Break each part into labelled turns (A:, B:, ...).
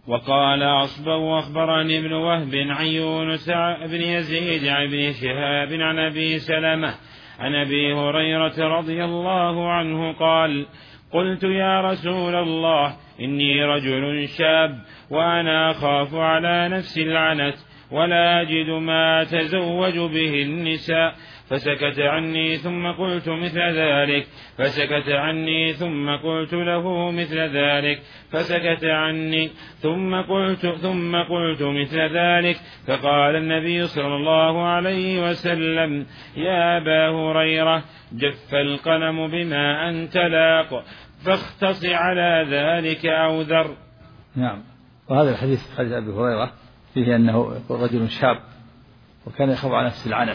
A: وقال أصبغ أخبرني ابن وهب عن يونس بن يزيد عن ابن شهاب عن أبي سلمة عن أبي هريرة رضي الله عنه قال قلت يا رسول الله إني رجل شاب وأنا أخاف على نفسي العنت ولا أجد ما أتزوج به النساء فسكت عني ثم قلت مثل ذلك فسكت عني ثم قلت له مثل ذلك فسكت عني ثم قلت مثل ذلك فقال النبي صلى الله عليه وسلم يا أبا هريرة جف القلم بما أنت لاق فاختص على ذلك أو ذر.
B: نعم. وهذا الحديث حديث أبي هريرة فيه أنه رجل شاب وكان يخاف على نفسه العنت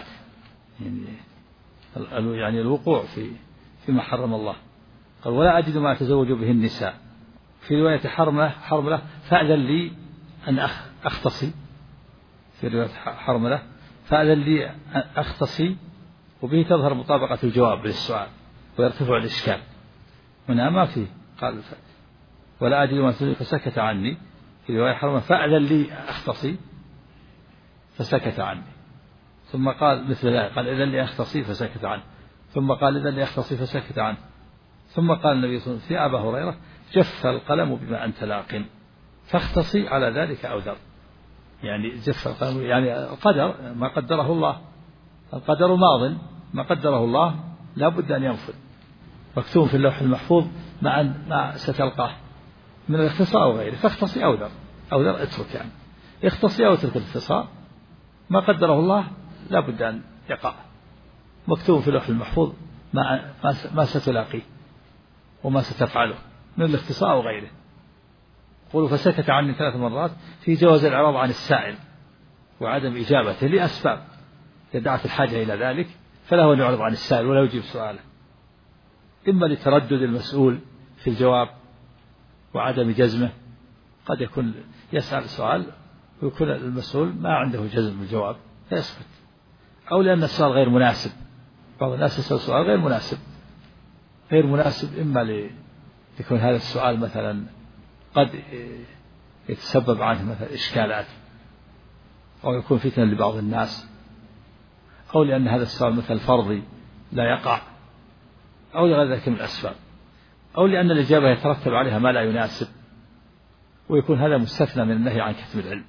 B: يعني الوقوع فيما حرم الله. قال ولا أجد ما أتزوج به النساء. في رواية حرملة فأذن لي أن أختصي. في رواية حرملة فأذن لي أن أختصي وبه تظهر مطابقة الجواب للسؤال ويرتفع الإشكال. هنا ما فيه قال ولا أجد ما أتزوج فسكت عني. في رواية حرملة فأذن لي أختصي فسكت عني. ثم قال مثل ذلك قال إذن لي أختصي فسكت عنه. ثم قال إذن لي أختصي فسكت عنه. ثم قال النبي صلى الله عليه وسلم يا أبا هريرة جف القلم بما أنت لاق فاختصي على ذلك أو ذر. يعني جف القلم يعني القدر ما قدره الله. القدر ماض ما قدره الله لا بد أن ينفذ مكتوب في اللوح المحفوظ ما ستلقاه من الاختصاء أو غيره. فاختصي أو ذر اترك يعني اختصي أو اترك الاختصاء ما قدره الله لا بد أن يقع مكتوب في اللوح المحفوظ ما ستلاقيه وما ستفعله من الاختصاء أو غيره. قولوا فسكت عني 3 مرات في جواز الإعراض عن السائل وعدم إجابته لأسباب دعت الحاجة إلى ذلك فله أن يعرض عن السائل ولا يجيب سؤاله إما لتردد المسؤول في الجواب وعدم جزمه. قد يكون يسأل سؤال ويكون المسؤول ما عنده جزم بالجواب فيسكت أو لأن السؤال غير مناسب. بعض الناس يسأل سؤال غير مناسب إما ليكون هذا السؤال مثلا قد يتسبب عنه مثلا إشكالات أو يكون فتنة لبعض الناس أو لأن هذا السؤال مثل فرضي لا يقع أو لغير ذلك من الأسباب أو لأن الإجابة يترتب عليها ما لا يناسب ويكون هذا مستثنى من النهي عن كتم العلم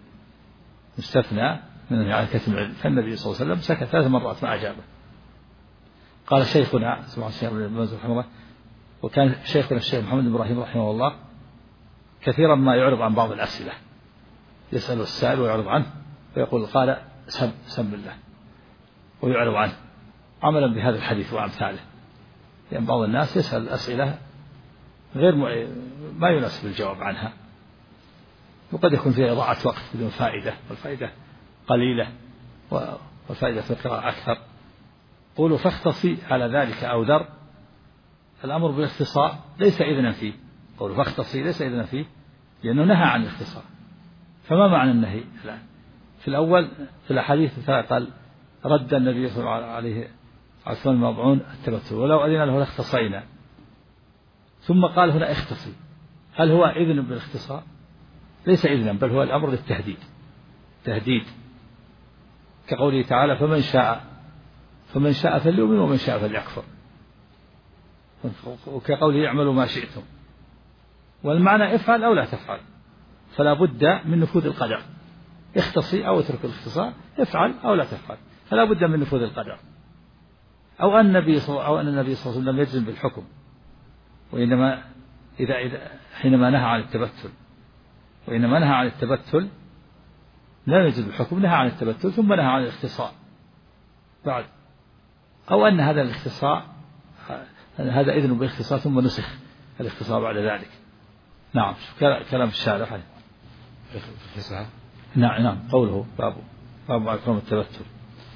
B: فالنبي صلى الله عليه وسلم سكت 3 مرات ما أجابه. قال شيخنا سبحانه الشيخ ابن باز رحمه الله وكان شيخنا الشيخ محمد بن إبراهيم رحمه الله كثيرا ما يعرض عن بعض الأسئلة يسأل السائل ويعرض عنه ويقول قال سم الله ويعرض عنه عملا بهذا الحديث وأمثاله. لأن بعض الناس يسأل أسئلة غير ما يناسب الجواب عنها وقد يكون فيها إضاعة وقت بدون فائدة والفائدة قليلة والفائدة في القراءة أكثر. قولوا فاختصي على ذلك أو ذر. الأمر بالاختصاء ليس إذنا فيه. قولوا فاختصي ليس إذنا فيه لأنه نهى عن الاختصاء. فما معنى النهي الآن؟ في الأول في الأحاديث قال رد النبي صلى الله عليه عثمان المضعون التبتل ولو أذن له لاختصينا. ثم قال هنا اختصي. هل هو إذن بالاختصاء؟ ليس إذنا بل هو الأمر للتهديد تهديد كقوله تعالى فمن شاء فليؤمن ومن شاء فليكفر وكقوله يعملوا ما شئتم. والمعنى افعل أو لا تفعل فلا بد من نفوذ القدر. اختصي أو اترك الاختصاء افعل أو لا تفعل فلا بد من نفوذ القدر. أو أن النبي صلى الله عليه وسلم لم يجزم بالحكم وإنما حينما نهى عن التبتل لا يجزم بالحكم نهى عن التبتل ثم نهى عن الاختصاء بعد. أو أن هذا الاختصاء هذا إذن بالاختصاء ثم نسخ الاختصاء بعد ذلك. نعم كلام الشارح. نعم قوله باب أكرم التبتل.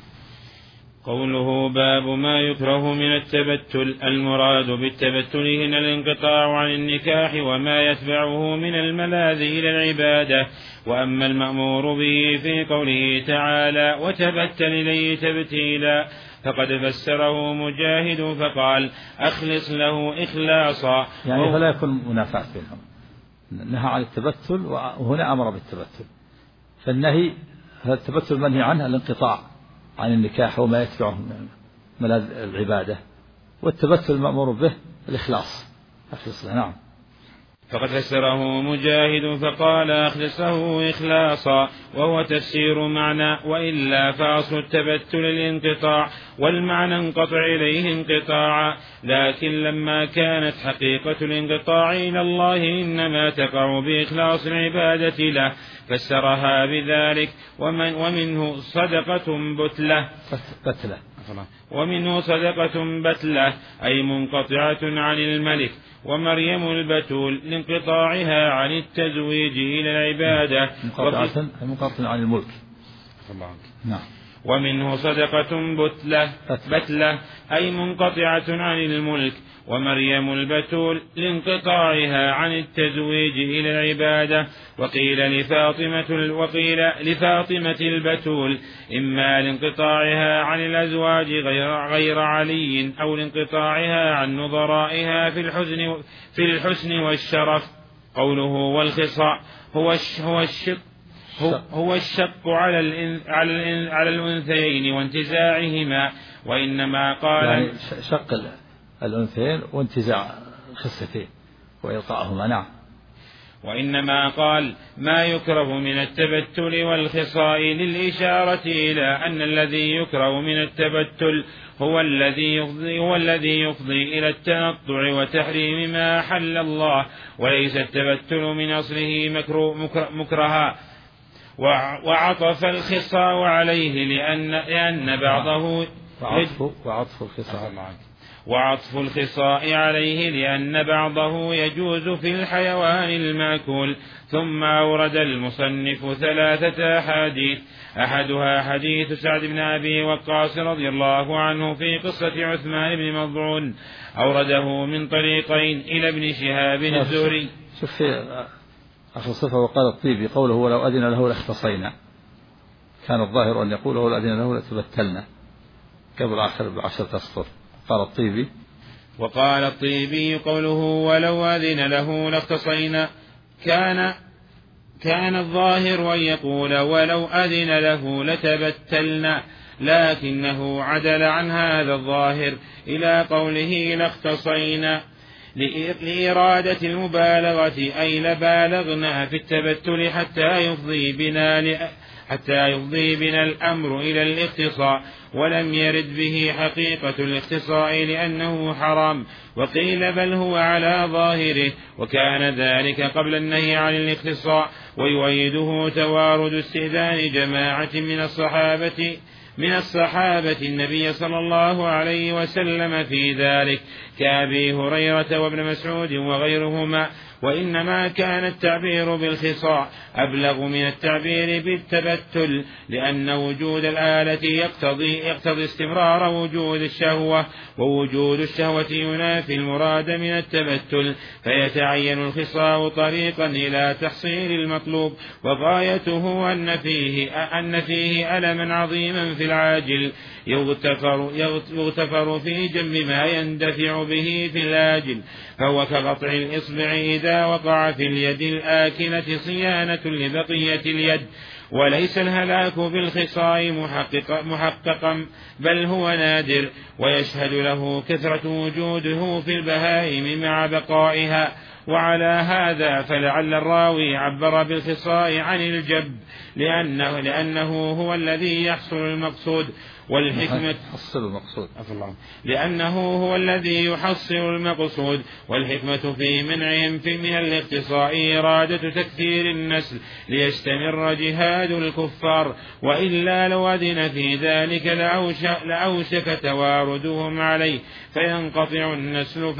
A: قوله باب ما يكره من التبتل المراد بالتبتل هنا الانقطاع عن النكاح وما يتبعه من الملاذ إلى العبادة. وأما المأمور به في قوله تعالى وتبتل إليه تبتيلا فقد فسره مجاهد فقال أخلص له إخلاصا
B: يعني فلا يكون منافاة بينهم نهى عن التبتل وهنا أمر بالتبتل. فالنهي هذا التبتل منهي عنه الانقطاع عن النكاح وما يتبعه من ملاذ العبادة، والتبتل المأمور به الإخلاص. نعم.
A: فقد فسره مجاهد فقال أخلصه إخلاصا، وهو تفسير معنى، وإلا فأصل التبتل الانقطاع، والمعنى انقطع إليه انقطاعا، لكن لما كانت حقيقة الانقطاع إلى الله إنما تقع بإخلاص العبادة له فسرها بذلك. ومنه صدقة بتلة أي منقطعة عن الملك، ومريم البتول لانقطاعها عن التزويج إلى العبادة
B: منقطعة عن الملك. نعم.
A: ومنه صدقة بتلة أي منقطعة عن الملك، ومريم البتول لانقطاعها عن التزويج إلى العبادة. وقيل لفاطمة البتول إما لانقطاعها عن الأزواج غير علي، أو لانقطاعها عن نظرائها في الحسن والشرف. قوله والخصاء هو الشق على الأنثيين وانتزاعهما، وإنما قال
B: يعني شق الأنثيين وانتزاع خصتين وإلقاءهما. نعم.
A: وإنما قال ما يكره من التبتل والخصاء للإشارة إلى أن الذي يكره من التبتل هو الذي يفضي إلى التنطع وتحريم ما أحل الله، وليس التبتل من أصله مكرها. وعطف الخصاء عليه لأن بعضه وعطف الخصاء عليه لأن بعضه يجوز في الحيوان المأكول. ثم أورد المصنف 3 أحاديث، أحدها حديث سعد بن أبي وقاص رضي الله عنه في قصة عثمان بن مظعون، أورده من طريقين إلى ابن شهاب الزهري.
B: شوف في آخر صفة وقال الطيبي قوله ولو أذن له لاختصينا، كان الظاهر أن يقول ولو أذن له لتبتلنا قبل آخر ب10 أسطر. قال الطيبي
A: وقال الطيبي قوله ولو أذن له لاختصينا كان الظاهر أن يقول ولو أذن له لتبتلنا، لكنه عدل عن هذا الظاهر إلى قوله لاختصينا لإرادة المبالغة، أي لبالغنا في التبتل حتى يفضي بنا الأمر إلى الاختصاء، ولم يرد به حقيقة الاختصاء لأنه حرام. وقيل بل هو على ظاهره، وكان ذلك قبل النهي عن الاختصاء. ويؤيده توارد استئذان جماعة من الصحابة النبي صلى الله عليه وسلم في ذلك كأبي هريرة وابن مسعود وغيرهما. وإنما كان التعبير بالخصاء أبلغ من التعبير بالتبتل، لأن وجود الآلة يقتضي استمرار وجود الشهوة، ووجود الشهوة ينافي المراد من التبتل، فيتعين الخصاء طريقا إلى تحصيل المطلوب، وغايته أن فيه ألما عظيما في العاجل يغتفر في جنب ما يندفع به في الآجل، فهو كقطع الإصبع إذا وقع في اليد الآكلة صيانة لبقية اليد. وليس الهلاك بالخصاء محققا، بل هو نادر، ويشهد له كثرة وجوده في البهائم مع بقائها. وعلى هذا فلعل الراوي عبر بالخصاء عن الجب لأنه هو الذي يحصل المقصود، لأنه هو الذي يحصل المقصود، والحكمة في منعهم من الاختصاء إرادة تكثير النسل ليستمر جهاد الكفار، وإلا لو أذن في ذلك لأوشك تواردهم عليه فينقطع النسل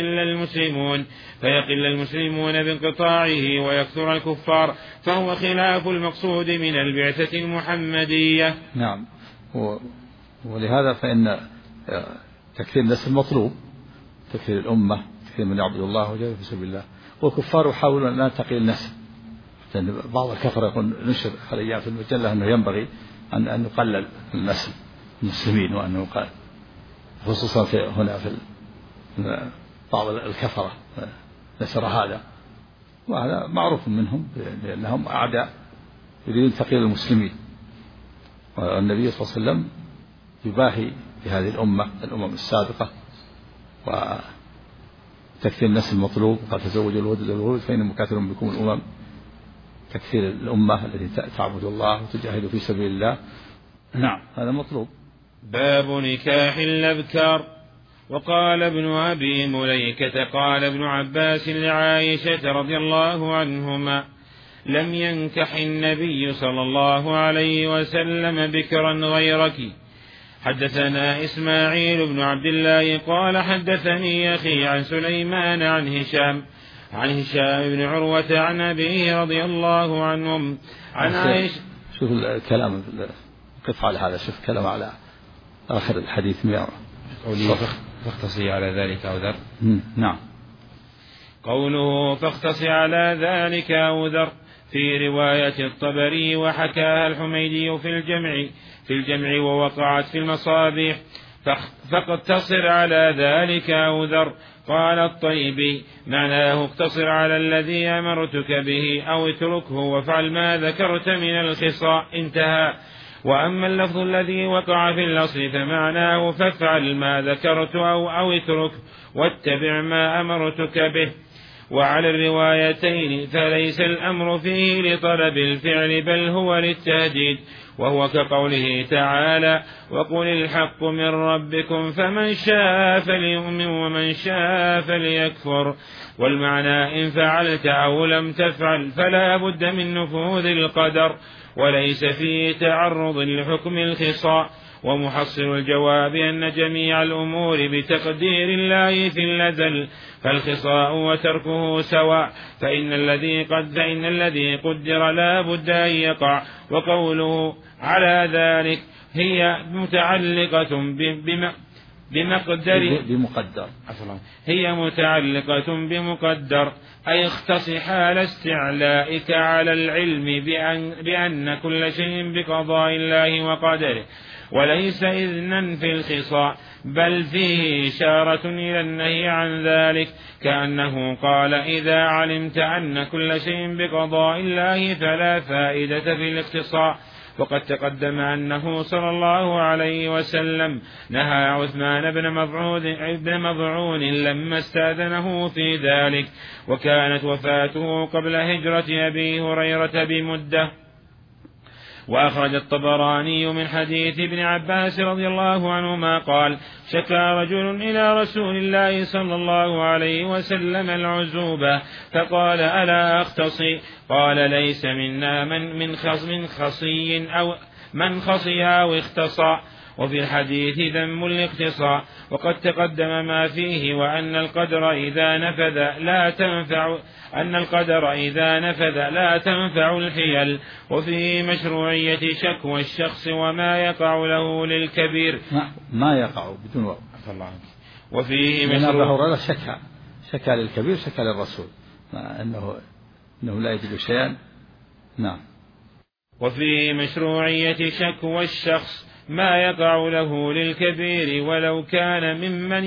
A: فيقل المسلمون بانقطاعه ويكثر الكفار، فهو خلاف المقصود من البعثة المحمدية.
B: نعم. ولهذا فإن تكثير النسل مطلوب، تكثير الأمة، تكثير من يعبد الله وجل في سبيل الله، والكفار يحاولون أن لا تقي النسل. بعض الكفر يقول نشر خليا في المجلة أنه ينبغي أن يقلل النسل المسلمين، وأنه قال خصوصا هنا في بعض الكفرة نشر هذا، وهذا معروف منهم لأنهم أعداء يريدون تقييد المسلمين، والنبي صلى الله عليه وسلم يباهي بهذه الأمم السابقة وتكثير النسل المطلوب، قال تزوجوا الودود والولود فإن مكاثر بكم الأمم، تكثير الأمة التي تعبد الله وتجاهد في سبيل الله. نعم هذا مطلوب.
A: باب نكاح الأبكار. وقال ابن أبي مليكة قال ابن عباس لعائشة رضي الله عنهما لم ينكح النبي صلى الله عليه وسلم بكرا غيرك. حدثنا إسماعيل بن عبد الله قال حدثني أخي عن سليمان عن هشام بن عروة عن أبيه رضي الله عنهم عن عائشة.
B: شوف الكلام قف على هذا، شوف كلام على آخر الحديث 100.
A: فاختصي على ذلك أو ذر.
B: نعم.
A: قوله فاختصي على ذلك أو ذر في رواية الطبري وحكاها الحميدي في الجمع ووقعت في المصابيح فاقتصر على ذلك أو ذر. قال الطيبي معناه اقتصر على الذي أمرتك به أو اتركه وافعل ما ذكرت من الخصاء، انتهى. وأما اللفظ الذي وقع في الأصل فمعناه فافعل ما ذكرت أو اترك واتبع ما أمرتك به. وعلى الروايتين فليس الأمر فيه لطلب الفعل بل هو للتهديد، وهو كقوله تعالى وقل الحق من ربكم فمن شاء فليؤمن ومن شاء فليكفر. والمعنى إن فعلت أو لم تفعل فلا بد من نفوذ القدر وليس فيه تعرض لحكم الخصاء. ومحصل الجواب أن جميع الأمور بتقدير الله في الأزل، فالخصاء وتركه سواء، فإن الذي قدر لا بد أن يقع. وقوله على ذلك هي متعلقة بمقدر أي اختص حال استعلائك على العلم بأن كل شيء بقضاء الله وقدره، وليس إذنا في الخصاء بل فيه إشارة إلى النهي عن ذلك، كأنه قال إذا علمت أن كل شيء بقضاء الله فلا فائدة في الاختصاء. وقد تقدم أنه صلى الله عليه وسلم نهى عثمان بن مظعون لما استأذنه في ذلك، وكانت وفاته قبل هجرة أبي هريرة بمدة. وأخرج الطبراني من حديث ابن عباس رضي الله عنهما قال شكى رجل إلى رسول الله صلى الله عليه وسلم العزوبة فقال ألا أختصي؟ قال ليس منا من خصي أو اختصى. وفي الحديث ذم الاختصاء، وقد تقدم ما فيه وأن القدر إذا نفذ لا تنفع الحيل. وفيه مشروعية شكوى الشخص وما يقع له للكبير
B: ما يقع بدون وقت.
A: وفيه
B: مشروعية شكى للكبير شكى للرسول أنه لا يجد شيئا. نعم.
A: وفيه مشروعية شكوى الشخص ما يقع له للكبير ولو كان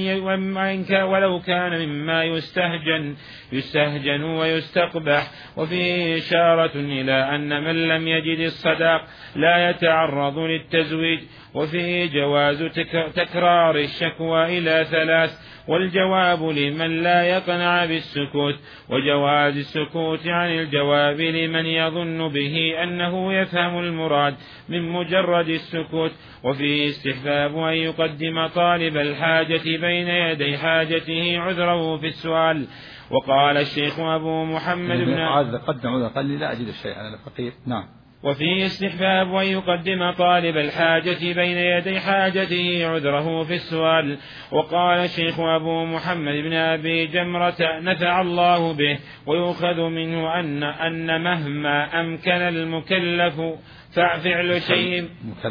A: مما يستهجن ويستقبح. وفيه إشارة إلى أن من لم يجد الصداق لا يتعرض للتزويج. وفيه جواز تكرار الشكوى إلى 3، والجواب لمن لا يقنع بالسكوت، وجواز السكوت عن الجواب لمن يظن به أنه يفهم المراد من مجرد السكوت. وفيه استحباب أن يقدم طالب الحاجة بين يدي حاجته عذره في السؤال. وقال الشيخ أبو محمد
B: قال لي لا أجد شيئا أنا فقير. نعم.
A: وفيه استحباب أن يقدم طالب الحاجة بين يدي حاجته عذره في السؤال. وقال الشيخ أبو محمد بن أبي جمرة نفع الله به، ويؤخذ منه أن مهما أمكن المكلف فعل شيء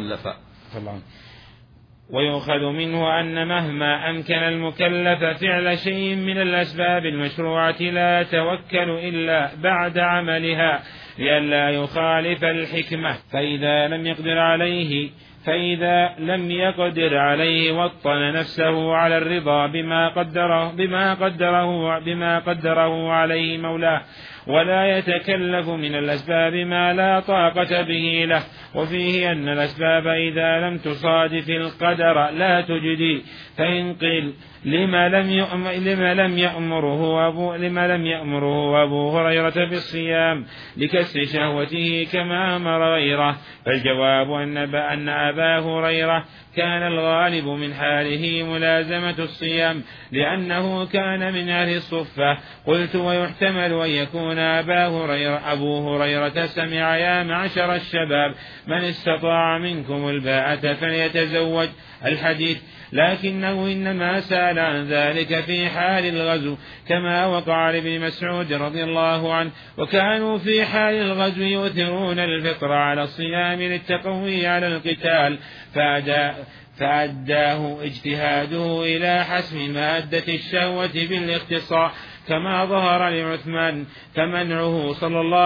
A: فعل شيء من الأسباب المشروعة لا يتوكل إلا بعد عملها لئلا يخالف الحكمة، فإذا لم يقدر عليه وطن نفسه على الرضا بما قدره عليه مولاه. ولا يتكلف من الأسباب ما لا طاقة به له. وفيه أن الأسباب إذا لم تصادف القدر لا تجدي. فإن قيل لما لم يأمره أبو هريرة بالصيام لكسر شهوته كما أمر غيره، فالجواب أن أبا هريرة كان الغالب من حاله ملازمة الصيام لأنه كان من أهل الصفة. قلت ويحتمل أن يكون أبو هريرة سمع يا معشر الشباب من استطاع منكم الباءة فليتزوج الحديث، لكنه إنما سأل عن ذلك في حال الغزو كما وقع لابن مسعود رضي الله عنه، وكانوا في حال الغزو يؤثرون الفطر على الصيام للتقوي على القتال، فأداه اجتهاده إلى حسم مادة الشهوة بالاختصار كما ظهر لعثمان فمنعه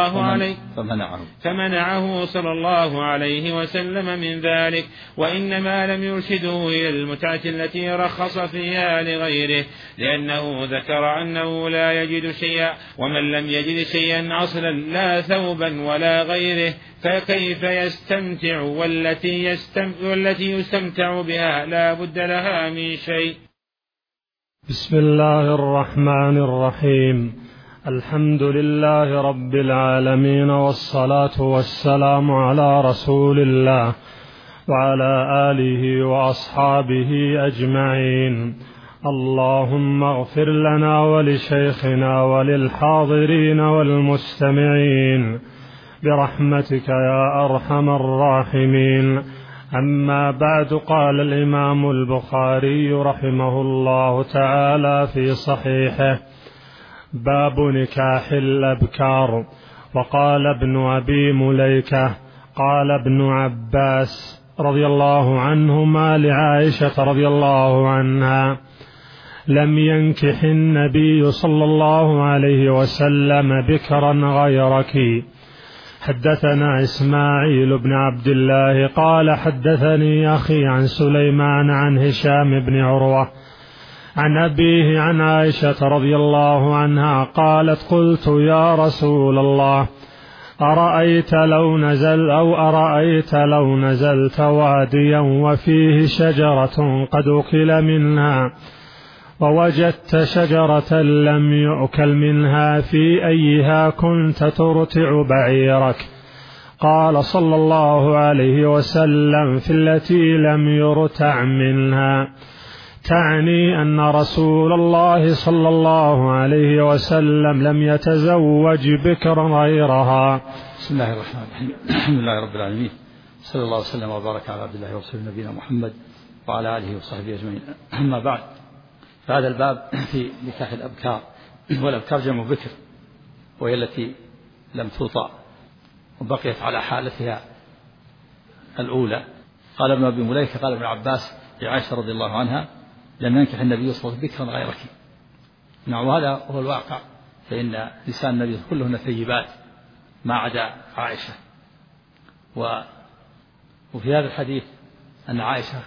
A: صلى الله عليه وسلم من ذلك، وإنما لم يرشده إلى المتعة التي رخص فيها لغيره، لأنه ذكر أنه لا يجد شيئا، ومن لم يجد شيئا أصلا لا ثوبا ولا غيره فكيف يستمتع والتي يستمتع بها لا بد لها من شيء.
C: بسم الله الرحمن الرحيم. الحمد لله رب العالمين، والصلاة والسلام على رسول الله وعلى آله وأصحابه أجمعين. اللهم اغفر لنا ولشيخنا وللحاضرين والمستمعين برحمتك يا أرحم الراحمين. أما بعد، قال الإمام البخاري رحمه الله تعالى في صحيحه: باب نكاح الأبكار. وقال ابن أبي مليكة قال ابن عباس رضي الله عنهما لعائشة رضي الله عنها: لم ينكح النبي صلى الله عليه وسلم بكرا غيرك. حدثنا إسماعيل بن عبد الله قال حدثني أخي عن سليمان عن هشام بن عروة عن أبيه عن عائشة رضي الله عنها قالت: قلت يا رسول الله، أرأيت لو نزلت واديا وفيه شجرة قد أكل منها ووجدت شجرة لم يؤكل منها، في أيها كنت ترتع بعيرك؟ قال صلى الله عليه وسلم: في التي لم يرتع منها، تعني أن رسول الله صلى الله عليه وسلم لم يتزوج بكرا غيرها.
B: بسم الله الرحمن الرحيم. الحمد لله رب العالمين، صلى الله وسلم وبارك على عبد الله ورسوله نبينا محمد وعلى آله وصحبه أجمعين. أما بعد، فهذا الباب في نكاح الأبكار، والأبكار جمع بكر، وهي التي لم توطأ وبقيت على حالتها الأولى. قال ابن أبي مليكة قال ابن عباس لعائشة رضي الله عنها: لم ينكح النبي صلى الله عليه وسلم بكرا غيرك. نعم، وهذا هو الواقع، فإن نساء النبي كلهن ثيبات ما عدا عائشة. وفي هذا الحديث أن عائشة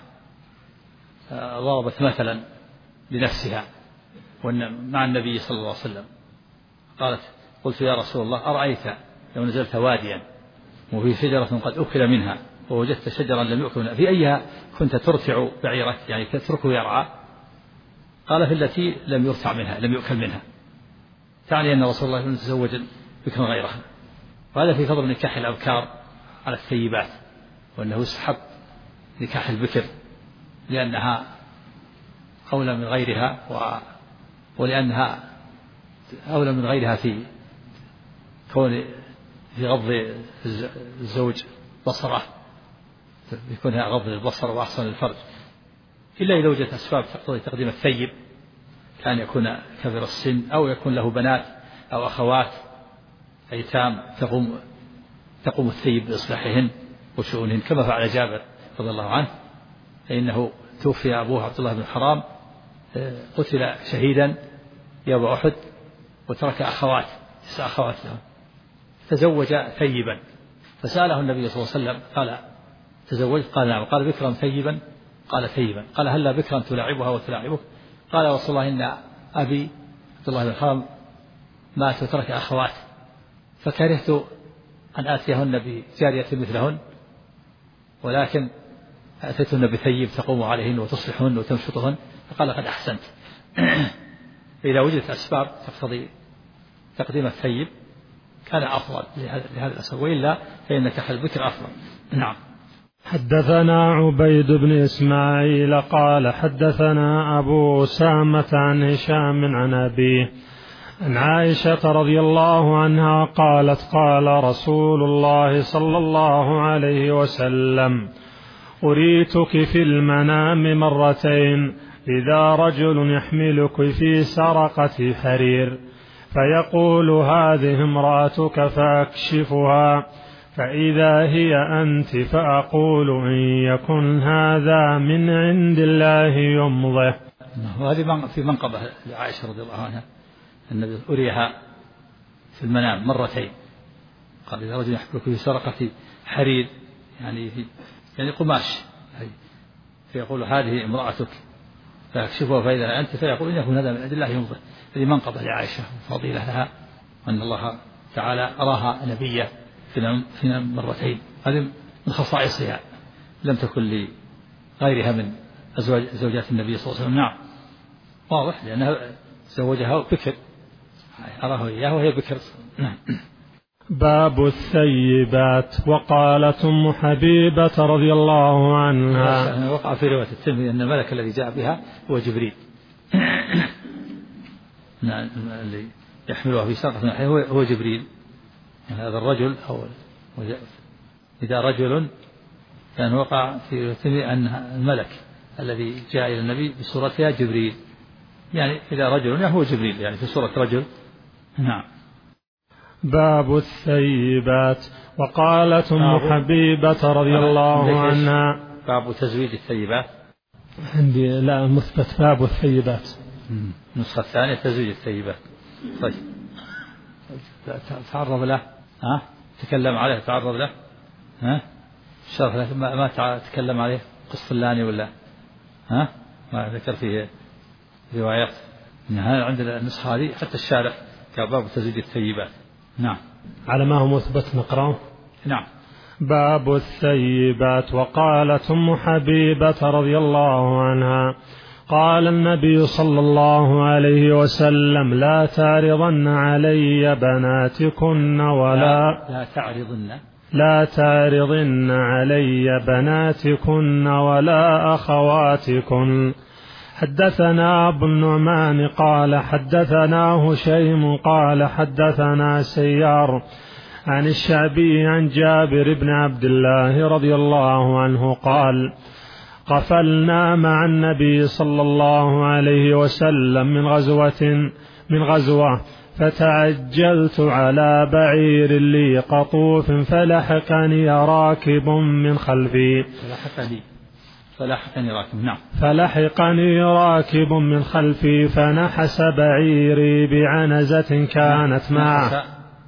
B: ضربت مثلا بنفسها مع النبي صلى الله عليه وسلم، قالت: قلت يا رسول الله، أرأيت لو نزلت واديا وفي شجرة قد أكل منها ووجدت شجرا لم يؤكل منها، في أيها كنت ترتع بعيرك؟ يعني تتركه يرعى. قال: في التي لم يرتع منها، لم يؤكل منها، تعني أن رسول الله لم يتزوج بكرا غيرها. وهذا في فضل نكاح الأبكار على الثيبات، وأنه يستحب نكاح البكر لأنها أولى من غيرها، ولأنها أولى من غيرها في كون في غض الزوج بصره، يكونها غض البصر وأحسن الفرج، إلا إذا وجدت أسباب تقتضي تقديم الثيب، كان يكون كبر السن أو يكون له بنات أو أخوات أيتام تقوم الثيب بإصلاحهن وشؤونهن، كما فعل جابر رضي الله عنه، فإنه توفي أبوه عبد الله بن حرام، قتل شهيدا يوم أحد، وترك 9 أخوات له، تزوج ثيبا، فسأله النبي صلى الله عليه وسلم قال: تزوجت؟ قال: نعم. قال: بكرا ثيبا؟ قال: ثيبا. قال: هلا بكرا تلاعبها وتلاعبك؟ قال: رسول الله، إن أبي عبد الله بن حرام مات وترك أخوات فكرهت أن آتيهن بجارية مثلهن، ولكن أتيتهن بثيب تقوم عليهن وتصلحهن وتمشطهن، فقال قد أحسنت. فإذا وجدت أسباب تقتضي تقديم الثيب كان أفضل لهذا الأسباب، وإلا فإن نكاح البكر أفضل. نعم.
C: حدثنا عبيد بن إسماعيل قال حدثنا أبو أسامة عن هشام عن أبيه عن عائشة رضي الله عنها قالت قال رسول الله صلى الله عليه وسلم أريتك في المنام مرتين، إذا رجل يحملك في سرقة حرير فيقول هذه امرأتك فأكشفها، فإذا هي أنت فأقول إن يكن هذا من عند الله يمضه.
B: وهذه في منقبة لعائشة رضي الله عنها النبي أريها في المنام مرتين، قال إذا رجل يحملك في سرقة حرير يعني قماش، فيقول هذه امرأتك فيكشفها فإذا أنت فيقول إن يكون هذا من عند الله يمضه. هذه منقبة لعائشة فضيلة لها أن الله تعالى أراها نبية في مرتين، هذه من خصائصها لم تكن لغيرها من زوجات النبي صلى الله عليه وسلم. نعم واضح، لأنها زوجها بكر، أراه إياه وهي بكر. نعم.
C: باب الثيبات. وقالت أم حبيبة رضي الله عنها
B: وقع في رواية الترمذي أن الملك الذي جاء بها هو جبريل اللي يحملها في سرقة هو جبريل. يعني هذا الرجل إذا رجل كان وقع في الترمذي أن الملك الذي جاء إلى النبي بصورتها جبريل، يعني إذا رجل هو جبريل يعني في صورة رجل. نعم.
C: باب الثيبات. وقالت أم حبيبة رضي الله عنها
B: باب تزويج الثيبات.
C: عندي لا مثبت باب الثيبات،
B: النسخة الثانية تزويج الثيبات. طيب تعرض له تكلم عليه، تعرض له شرح له ما تكلم عليه قسطلاني ولا ما ذكر فيه روايات. عندنا النسخة هذه حتى الشارح كباب تزويج الثيبات. نعم.
C: على ما هو مثبت نقرأه.
B: نعم.
C: باب الثيبات. وقالت أم حبيبة رضي الله عنها قال النبي صلى الله عليه وسلم لا تعرضن علي بناتكن لا تعرضن علي بناتكن ولا أخواتكن. حدثنا أبو النعمان قال حدثنا هشيم قال حدثنا سيار عن الشعبي عن جابر بن عبد الله رضي الله عنه قال قفلنا مع النبي صلى الله عليه وسلم من غزوة فتعجلت على بعير لي قطوف فلحقني راكب من خلفي فلحقني راكب من خلفي فنحس بعيري بعنزة كانت معه.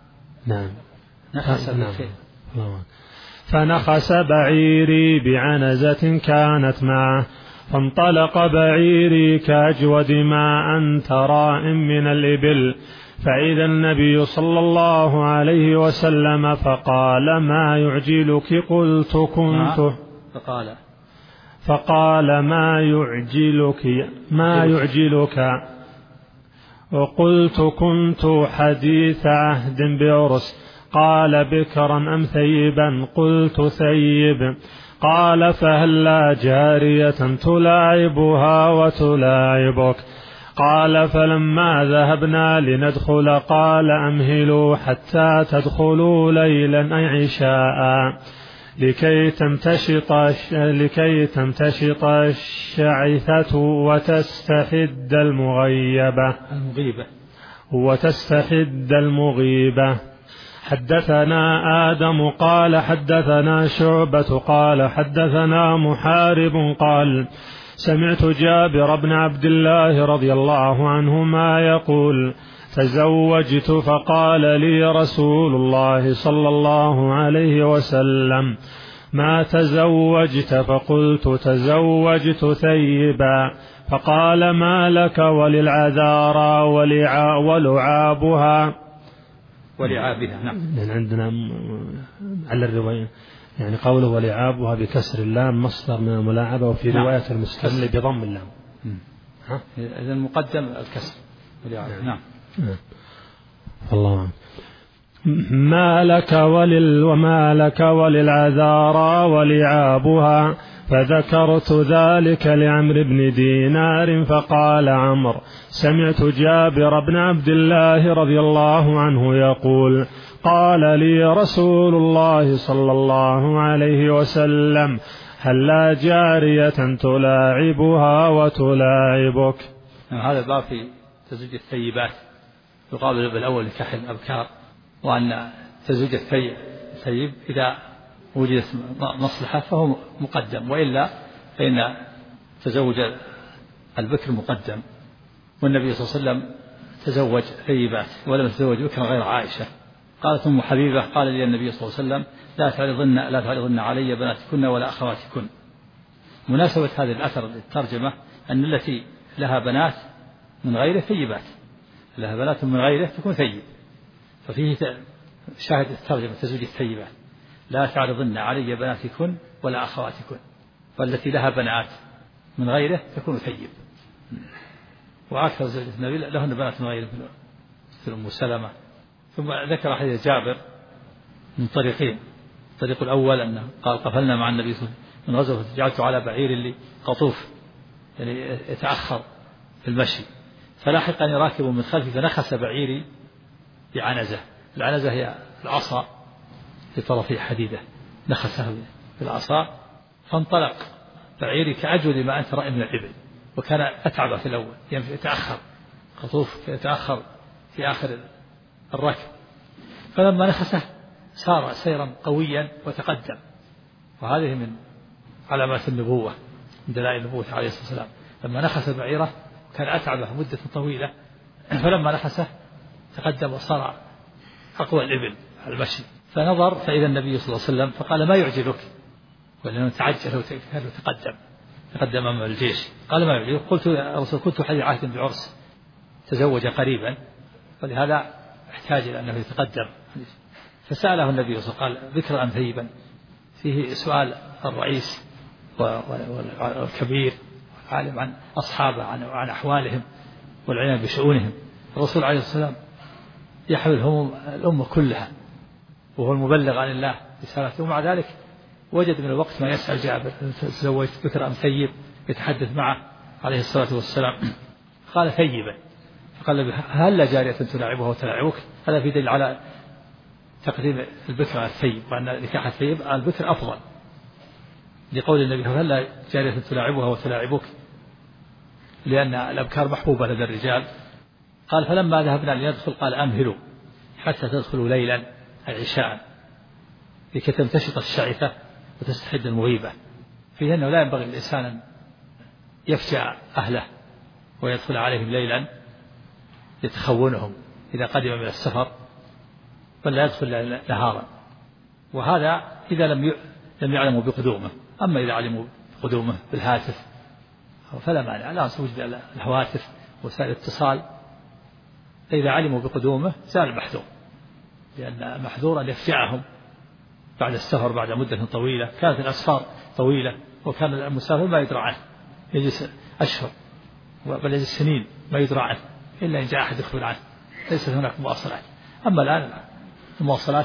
C: فنخس بعيري بعنزة كانت معه فانطلق بعيري كأجود ما أنت راء من الإبل، فإذا النبي صلى الله عليه وسلم فقال ما يعجلك؟ قلت كنت فقال ما يعجلك وقلت كنت حديث عهد بعرس. قال بكرا أم ثيبا؟ قلت ثيب. قال فهلا جارية تلاعبها وتلاعبك؟ قال فلما ذهبنا لندخل قال أمهلوا حتى تدخلوا ليلا أي عشاء لكي تمتشط الشعثة وتستحد المغيبة. حدثنا آدم قال حدثنا شعبة قال حدثنا محارب قال سمعت جابر بن عبد الله رضي الله عنهما يقول تزوجت فقال لي رسول الله صلى الله عليه وسلم ما تزوجت؟ فقلت تزوجت ثيبا. فقال ما لك وللعذارى ولعابها
B: ولعابها. نعم.
C: يعني عندنا على الرواية يعني قوله ولعابها بكسر اللام مصدر من الملاعبة، وفي رواية المستملي بضم اللام.
B: إذا المقدم الكسر ولعابها. نعم.
C: الله. ما لك وللعذارى ولعابها، فذكرت ذلك لعمرو بن دينار فقال عمرو: سمعت جابر بن عبد الله رضي الله عنه يقول: قال لي رسول الله صلى الله عليه وسلم: هلا جارية تلاعبها وتلاعبك.
B: هذا الباب في تزويج الثيبات يقابل بالأول نكاح الأبكار، وأن تزويج الثيب إذا وجدت مصلحة فهو مقدم، وإلا فإن تزوج البكر مقدم. والنبي صلى الله عليه وسلم تزوج ثيبات ولم يتزوج بكرا غير عائشة. قالت أم حبيبة: قال لي النبي صلى الله عليه وسلم: لا تعرضن علي بناتكن ولا أخواتكن. مناسبة هذا الأثر للترجمة أن التي لها بنات من غيره ثيبات، لها بنات من غيره تكون ثيب، ففيه شاهد الترجمة تزوج الثيبات: لا تعرضن علي بناتكن ولا أخواتكن، فالتي لها بنات من غيره تكون ثيب. وأكثر زوجة النبي لهن بنات من غيره مثل أم سلمة. ثم ذكر حديث جابر من طريقين. الطريق الأول أنه قال: قفلنا مع النبي صلى الله عليه وسلم من غزوة جعلت على بعير لي قطوف، يعني يتأخر في المشي، فلاحقني راكب من خلفي فنخس بعيري بعنزة. العنزة هي العصا في طرفي حديدة، نخسه بالعصا فانطلق بعيري كأجود ما أنت رأي من الإبل، وكان أتعب في الأول، يتأخر قطوف يتأخر في آخر الركب، فلما نخسه سار سيرا قويا وتقدم. وهذه من علامات النبوة، من دلائل النبوة عليه الصلاة والسلام. لما نخس بعيره كان أتعبه مدة طويلة، فلما نخسه تقدم وصار أقوى الإبل على المشي. فنظر فإذا النبي صلى الله عليه وسلم فقال: ما يعجبك؟ ولأنه تعجل تقدم أمام الجيش. قال: ما يعجبك؟ قلت: يا رسول كنت حديث عهد بعرس، تزوج قريبا، ولهذا احتاج إلى أنه يتقدم. فسأله النبي صلى الله عليه وسلم: قال: ذكر أم ثيبا؟ فيه سؤال الرئيس والكبير والعالم عن أصحابه، عن أحوالهم والعناية بشؤونهم. الرسول عليه الصلاة والسلام يحمل الأمة كلها، وهو المبلغ عن الله رسالته، ومع ذلك وجد من الوقت ما يسأل جابر: تزوجت بكر أم ثيب؟ يتحدث معه عليه الصلاة والسلام. قال: ثيبا. فقال: هل جارية تلاعبها وتلاعبك؟ هذا في دليل على تقديم البكر على الثيب، وأن نكاح الثيب على البكر أفضل، لقول النبي: هل جارية تلاعبها وتلاعبك؟ لأن الأبكار محبوبة لدى الرجال. قال: فلما ذهبنا لندخل قال: أمهلوا حتى تدخلوا ليلا العشاء لكي تمتشط الشعثة وتستحد المغيبة. فيه أنه لا ينبغي للإنسان أن يفجع أهله ويدخل عليهم ليلا يتخونهم إذا قدم من السفر، بل لا يدخل نهارا. وهذا إذا لم يعلموا بقدومه. أما إذا علموا بقدومه بالهاتف فلا مانع، لا توجد الهواتف وسائل الاتصال. فإذا علموا بقدومه زال المحذور، لأن المحذور أن يفجعهم بعد السفر بعد مدة طويلة. كانت الأسفار طويلة وكان المسافر ما يدرى عنه، يجلس أشهر بل يجلس سنين ما يدرى عنه إلا إن جاء أحد يخبر عنه. ليست هناك مواصلات. أما الآن المواصلات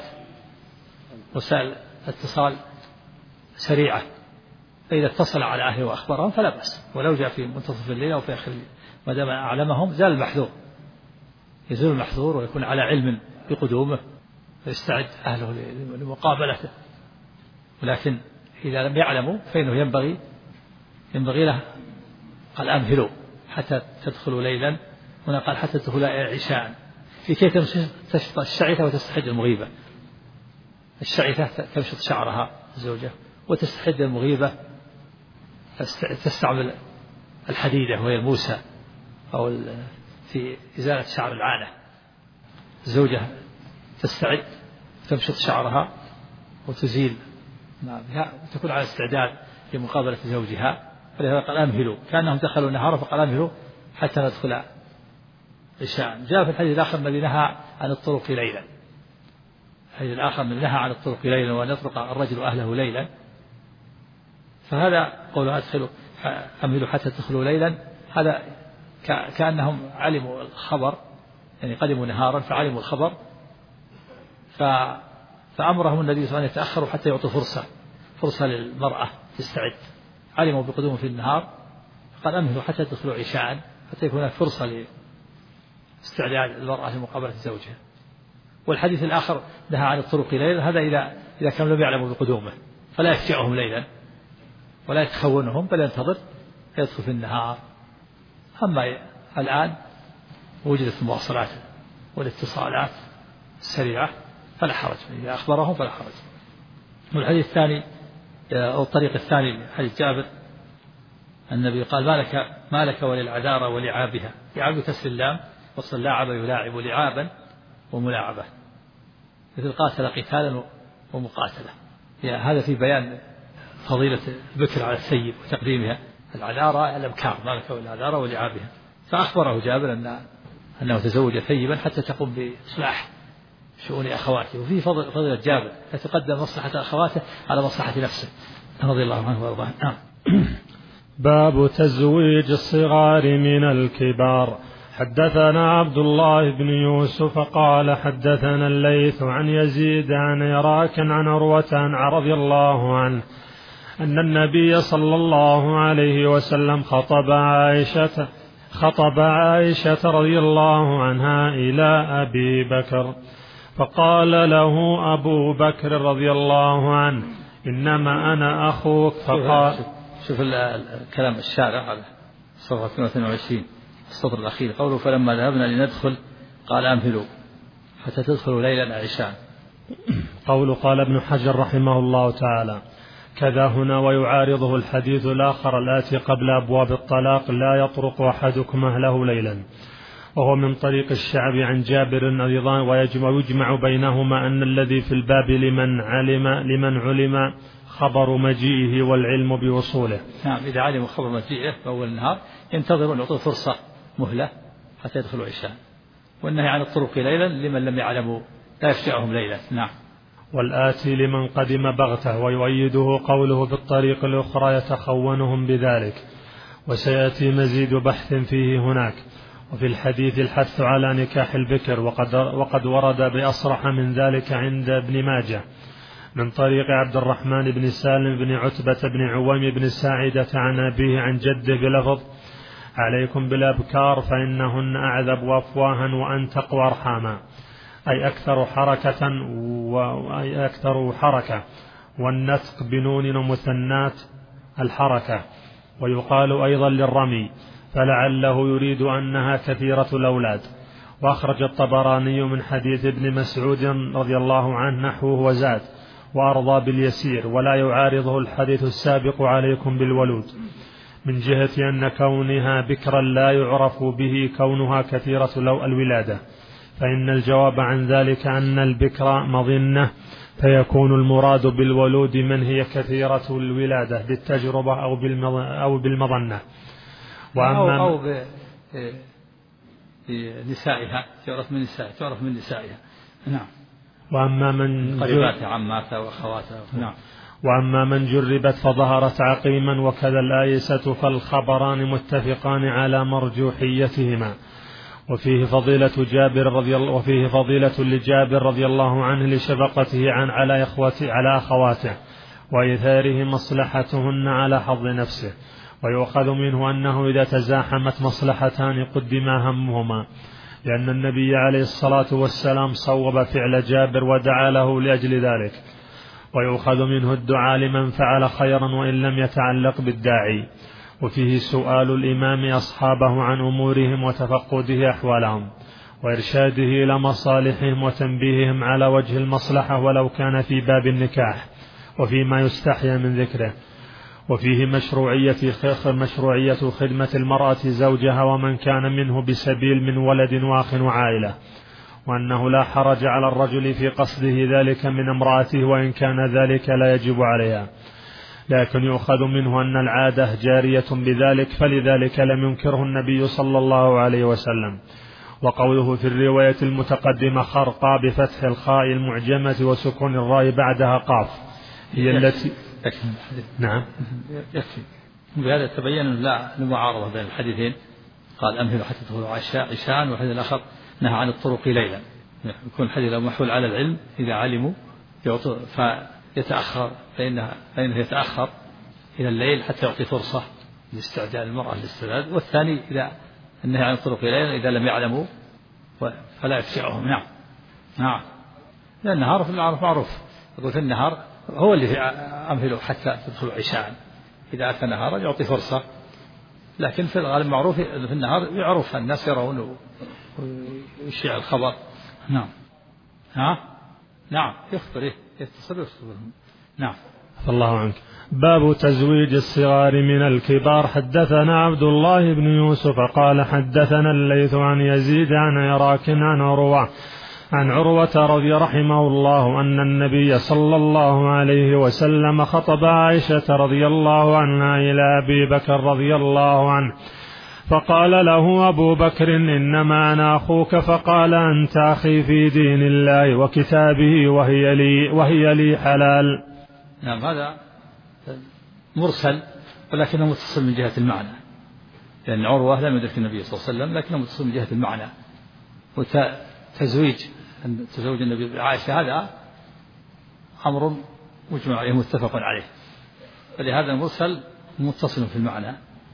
B: وسائل الاتصال سريعة، فإذا اتصل على أهله وأخبرهم فلا بأس، ولو جاء في منتصف الليل أو في آخر الليل ما دام أعلمهم زال المحذور، يزول المحذور ويكون على علم بقدومه فيستعد أهله لمقابلته. ولكن إذا لم يعلموا فإنه ينبغي له قال: أمهلوا حتى تدخلوا ليلا، هنا قال: حتى تدخلوا عشاء، في كي تشط الشعثة وتستحد المغيبة. الشعثة تمشط شعرها الزوجة، وتستحد المغيبة تستعمل الحديدة وهي الموسى أو في إزالة شعر العانة. الزوجة تستعد تمشط شعرها وتزيل وتكون على استعداد لمقابلة زوجها. فلهذا قال: أمهلوا، كأنهم دخلوا نهارا فقال: أمهلوا حتى ندخل عشاء. جاء في الحديث الآخر الذي نهى عن الطرق ليلا، الحديث الآخر نهى عن الطرق ليلا وأن يطرق الرجل أهله ليلا، فهذا قول أمهلوا حتى تدخلوا ليلا، هذا كأنهم علموا الخبر، يعني قدموا نهارا فعلموا الخبر فأمرهم النبي صلى الله عليه وسلم أن يتأخروا حتى يعطوا فرصة للمرأة تستعد. علموا بقدوم في النهار قال أمهلوا حتى تدخلوا عشاء حتى يكون هناك فرصة لاستعداد المرأة لمقابلة زوجها. والحديث الآخر نهى عن الطرق ليلا، هذا إذا كانوا لم يعلموا بقدومه، فلا يفجعهم ليلا ولا يتخونهم بل ينتظر يدخل في النهار. أما الآن وجدت المواصلات والاتصالات السريعة فلا حرج، إذا أخبرهم فلا حرج. والحديث الثاني أو الطريق الثاني حديث جابر النبي قال ما لك وللعذارى ولعابها، لعاب بكسر اللام، وصل لاعب يلاعب لعابا وملاعبة، مثل قاتل قتالا ومقاتلة. هذا في بيان فضيلة البكر على السيد وتقديمها، العذارى الأبكار، ما لك وللعذارى ولعابها. فأخبره جابر أنه تزوج ثيبا حتى تقوم بإصلاح شؤون أخواته، وفيه فضيلة جابر يتقدم مصلحة أخواته على مصلحة نفسه رضي الله عنه وارضاه.
C: باب تزويج الصغار من الكبار. حدثنا عبد الله بن يوسف قال حدثنا الليث عن يزيد عن يراك عن عروة رضي الله عنه أن النبي صلى الله عليه وسلم خطب عائشة رضي الله عنها إلى أبي بكر، فقال له أبو بكر رضي الله عنه إنما أنا أخوك. فقال
B: شوف الكلام الشارع على صفحة 22 السطر الأخير، قوله فلما ذهبنا لندخل قال أمهلوا حتى تدخلوا ليلا عشاء.
C: قول قال ابن حجر رحمه الله تعالى كذا هنا، ويعارضه الحديث الآخر الآتي قبل أبواب الطلاق لا يطرق أحدكم أهله ليلا، وهو من طريق الشعب عن جابر أيضا، ويجمع بينهما أن الذي في الباب لمن علم خبر مجيئه والعلم بوصوله.
B: نعم، إذا علموا خبر مجيئه فأول النهار ينتظرون يعطوا فرصة مهلة حتى يدخلوا عشاء. والنهي عن الطرق ليلا لمن لم يعلموا لا يفجعهم ليلا. نعم.
C: والآتي لمن قدم بغته، ويؤيده قوله في الطريق الأخرى يتخونهم بذلك، وسيأتي مزيد بحث فيه هناك. وفي الحديث الحث على نكاح البكر، وقد ورد بأصرح من ذلك عند ابن ماجه من طريق عبد الرحمن بن سالم بن عتبة بن عويم بن ساعدة عن أبيه عن جده بلفظ عليكم بالأبكار فإنهن أعذب وأفواها وأنتق وأرحاما، أي أكثر حركة، والنتق بنون ومثنات الحركة. ويقال أيضا للرمي، فلعله يريد أنها كثيرة الأولاد. وأخرج الطبراني من حديث ابن مسعود رضي الله عنه نحوه وزاد وأرضى باليسير، ولا يعارضه الحديث السابق عليكم بالولود، من جهة أن كونها بكرا لا يعرف به كونها كثيرة الولادة، فإن الجواب عن ذلك أن البكر مظنة، فيكون المراد بالولود من هي كثيرة الولادة بالتجربة أو بالمظنة،
B: أو بنسائها تعرف من نسائها. نعم.
C: وأما من
B: قريباتها عماتها وأخواتها. نعم.
C: وأما من جربت فظهرت عقيما وكذا الآيسة، فالخبران متفقان على مرجوحيتهما. وفيه فضيلة لجابر رضي الله عنه لشفقته على أخواته وإيثاره مصلحتهن على حظ نفسه. ويؤخذ منه أنه إذا تزاحمت مصلحتان قدما همهما، لأن النبي عليه الصلاة والسلام صوب فعل جابر ودعا له لأجل ذلك. ويؤخذ منه الدعاء لمن فعل خيرا وإن لم يتعلق بالداعي. وفيه سؤال الإمام أصحابه عن أمورهم وتفقده أحوالهم وإرشاده إلى مصالحهم وتنبيههم على وجه المصلحة ولو كان في باب النكاح وفيما يستحيا من ذكره. وفيه مشروعية خدمة المرأة زوجها ومن كان منه بسبيل من ولد واخ وعائلة، وأنه لا حرج على الرجل في قصده ذلك من امرأته وإن كان ذلك لا يجب عليها، لكن يؤخذ منه أن العادة جارية بذلك، فلذلك لم ينكره النبي صلى الله عليه وسلم. وقوله في الرواية المتقدمة خرقا بفتح الخاء المعجمة وسكون الراء بعدها قاف هي التي نعم
B: يكفي. بهذا تبين لا المعارضة بين الحديثين. قال أمهلوا حتى تدخلوا عشاء، والحديث الآخر نهى عن الطرق ليلا. يكون الحديث محمول على العلم إذا علموا فيتأخر فإنه يتأخر إلى الليل حتى يعطي فرصة لاستعداد المرأة للاستعداد. والثاني إذا النهي عن الطرق ليلا إذا لم يعلموا فلا يفزعهم. نعم لأن النهار في العرف معروف. يقول في النهار هو اللي في أمهلوا حتى تدخلوا عشاء، إذا أتى نهارا يعطي فرصة. لكن في الغالب معروف في النهار يعرف الناس يرون ويشيع الخبر. نعم يخبر يتصل. نعم.
C: الله عنك. باب تزويج الصغار من الكبار. حدثنا عبد الله بن يوسف قال حدثنا الليث عن يزيد عن عراك عن عروة رضي رحمه الله أن النبي صلى الله عليه وسلم خطب عائشة رضي الله عنها إلى أبي بكر رضي الله عنه، فقال له أبو بكر إنما أنا أخوك، فقال أنت أخي في دين الله وكتابه وهي لي حلال.
B: نعم هذا مرسل ولكنه متصل من جهة المعنى، لأن عروة لم يدرك النبي صلى الله عليه وسلم لكنه متصل من جهة المعنى. وتزويج النبي بعائشة هذا أمر مجمع عليه متفق عليه، فلهذا المرسل متصل في المعنى.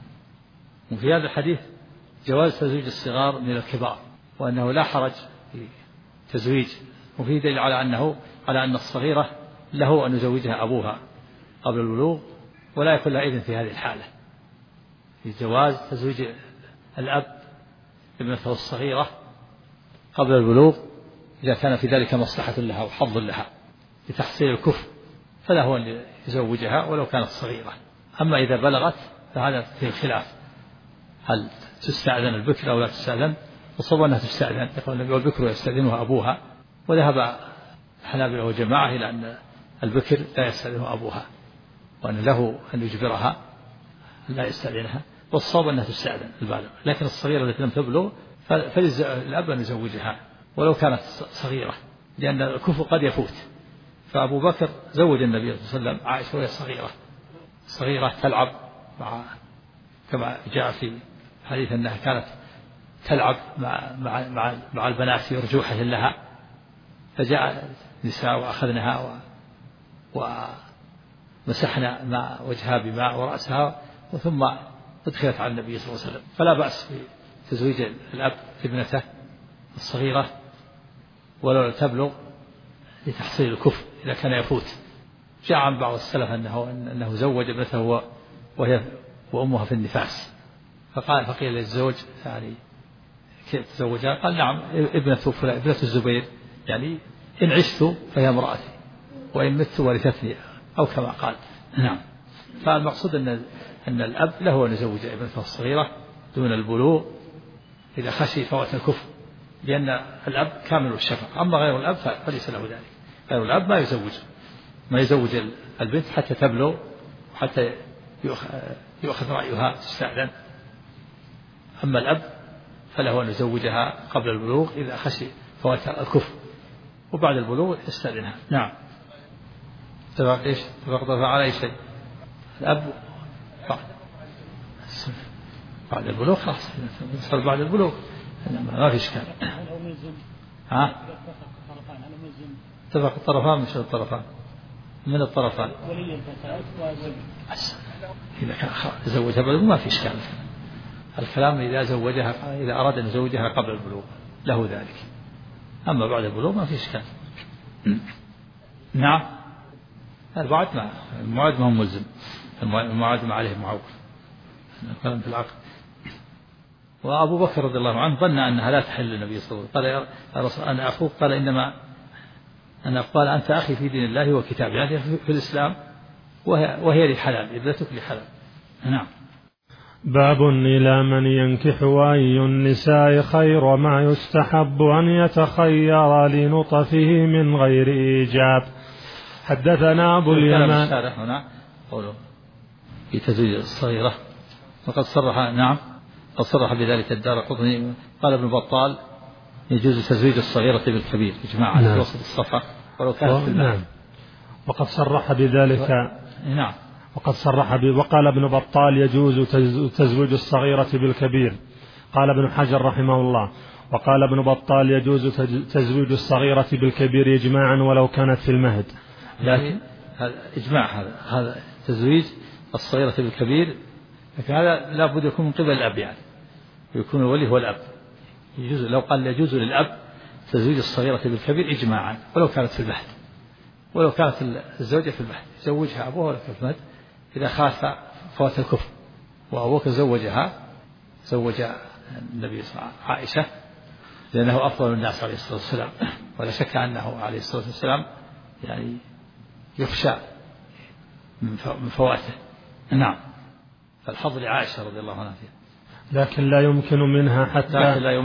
B: وفي هذا الحديث جواز تزويج الصغار من الكبار، وأنه لا حرج في تزويج. وفيه دليل على أن الصغيرة له أن يزوجها أبوها قبل البلوغ، ولا يكون لها إذن في هذه الحالة. في جواز تزويج الأب ابنته الصغيرة قبل البلوغ إذا كان في ذلك مصلحة لها وحظ لها لتحصيل الكفء، فله أن يزوجها ولو كانت صغيرة. أما إذا بلغت فهذا فيه خلاف، هل تستأذن البكر أو لا تستأذن؟ وصوب أنها تستأذن، يقول النبي والبكر يستأذنها أبوها. وذهب الحنابلة وجماعة إلى أن البكر لا يستأذنها أبوها، وأن له أن يجبرها لا يستأذنها. والصواب أنها تستأذن البالغ، لكن الصغيرة التي لم تبلغ فالأب أن يزوجها ولو كانت صغيرة، لأن الكفء قد يفوت. فأبو بكر زوج النبي صلى الله عليه وسلم عائشة وهي صغيرة تلعب كما جاء في حديث أنها كانت تلعب مع البنات في أرجوحة لها، فجاء النساء وأخذنها ومسحنا وجهها بماء ورأسها، وثم أدخلت على النبي صلى الله عليه وسلم. فلا بأس بتزويج الأب ابنته الصغيرة ولو تبلغ لتحصيل الكفء إذا كان يفوت. جاء عن بعض السلف أنه زوج ابنته وهي وأمها في النفاس، فقيل للزوج يعني كيف تزوجها؟ قال نعم ابنة الزبير، يعني إن عشت فهي امرأتي وإن مت ورثتني، أو كما قال. نعم. فالمقصود أن الأب له أن يزوج ابنته الصغيرة دون البلوغ إذا خشي فوات الكفر، لأن الأب كامل الشفقة. أما غير الأب فليس له ذلك. غير الأب ما يزوج البنت حتى تبلغ وحتى يؤخذ رأيها تستأذن. أما الأب فله أن يزوجها قبل البلوغ إذا خشي فوات الكفر، وبعد البلوغ يستأذنها. نعم. اتفق على أي شيء. الأب بعد البلوغ خلاص يصل بعد البلوغ ما في إشكال. اتفق الطرفان من شر الطرفان من الطرفان. إذا كان زوجها قبل ما في إشكال. الكلام إذا أراد أن يزوجها قبل البلوغ له ذلك، أما بعد البلوغ ما في إشكال. نعم. المعاد ما هو ملزم، المعاد ما عليه معول، الكلام في العقد. وأبو بكر رضي الله عنه ظن أنها لا تحل للنبي صلى الله عليه وسلم، قال أنا أخوك، قال إنما قال أنت أخي في دين الله وكتابه، يعني في الإسلام، وهي لي حلال، ابنتك لي حلال. نعم.
C: باب إلى من ينكح أي النساء خير، وما يستحب أن يتخير لنطفه من غير إيجاب. حدثنا أبو اليمان
B: هنا قوله في تزويج الصغيرة، وقد صرح قد صرح بذلك الدارقطني. قال ابن بطال يجوز تزويج الصغيرة بالكبير إجماعا في وسط الصفا ولو كانت في المهد.
C: وقد صرح بذلك.
B: نعم.
C: وقال ابن بطال يجوز تزويج الصغيرة بالكبير. قال ابن حجر رحمه الله وقال ابن بطال يجوز تزويج الصغيرة بالكبير إجماعا ولو كانت في المهد.
B: لكن هذا إجماع هذا تزويج الصغيرة بالكبير، لكن هذا لا بد يكون من قبل الأب، يعني يكون الولي هو الأب. يجوز لو قال يجوز للأب تزويج الصغيرة بالكبير إجماعا ولو كانت في المهد، ولو كانت الزوجة في المهد يزوجها أبوها ولو كانت في المهد إذا خاف فوات الكفر. وأبوك زوج النبي صلى الله عليه وسلم عائشة لأنه أفضل الناس عليه الصلاة والسلام، ولا شك أنه عليه الصلاة والسلام يعني يخشى من فواته. نعم. فالحظ لعائشة رضي الله عنها فيها.
C: لكن لا يمكن منها حتى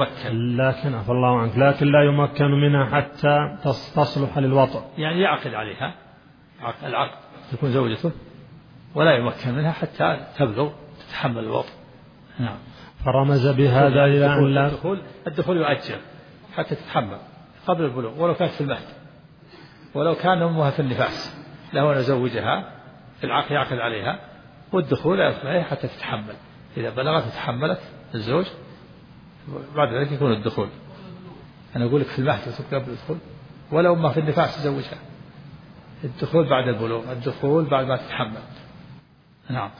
C: لكن لا يمكن منها حتى تصلح للوطء،
B: يعني يعقد عليها العقد تكون زوجته، ولا يمكن منها حتى تبلغ تتحمل الوطء. نعم.
C: فرمز بهذا إلى أن لا
B: الدخول يؤجل حتى تتحمل قبل البلوغ ولو كانت في المهد، ولو كان أمها في النفاس له أن يزوجها في العقد يعقد عليها، والدخول لا يدخل عليها حتى تتحمل. إذا بلغت وتحملت الزوج بعد ذلك يكون الدخول. أنا أقول لك في المهد قبل الدخول، ولو أمها في النفاس تزوجها. الدخول بعد البلوغ، الدخول بعد ما تتحمل. نعم.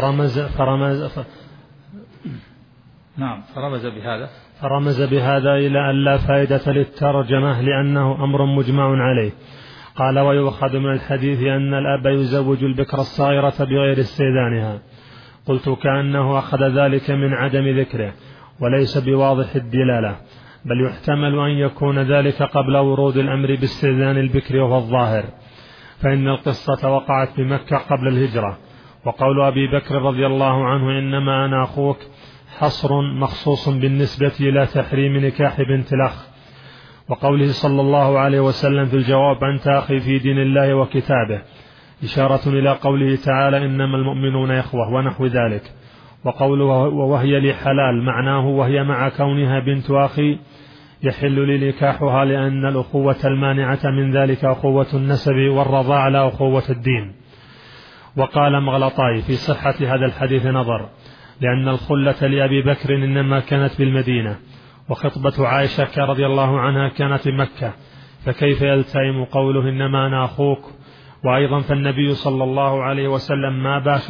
C: فرمز بهذا إلى أن لا فائدة للترجمة لأنه أمر مجمع عليه. قال ويؤخذ من الحديث أن الأب يزوج البكر الصغيرة بغير استئذانها. قلت كأنه أخذ ذلك من عدم ذكره وليس بواضح الدلالة، بل يحتمل أن يكون ذلك قبل ورود الأمر باستئذان البكر وهو الظاهر، فإن القصة وقعت بمكة قبل الهجرة. وقول أبي بكر رضي الله عنه إنما أنا أخوك حصر مخصوص بالنسبة إلى تحريم نكاح بنت الأخ. وقوله صلى الله عليه وسلم في الجواب أنت أخي في دين الله وكتابه إشارة إلى قوله تعالى إنما المؤمنون إخوة ونحو ذلك. وقوله وهي لي حلال معناه وهي مع كونها بنت أخي يحل لي نكاحها، لأن الأخوة المانعة من ذلك أخوة النسب والرضاع لا أخوة الدين. وقال مغلطاي في صحة هذا الحديث نظر، لأن الخلة لأبي بكر إنما كانت بالمدينة، وخطبة عائشة رضي الله عنها كانت بمكة، فكيف يلتئم قوله إنما أنا أخوك؟ وأيضا فالنبي صلى الله عليه وسلم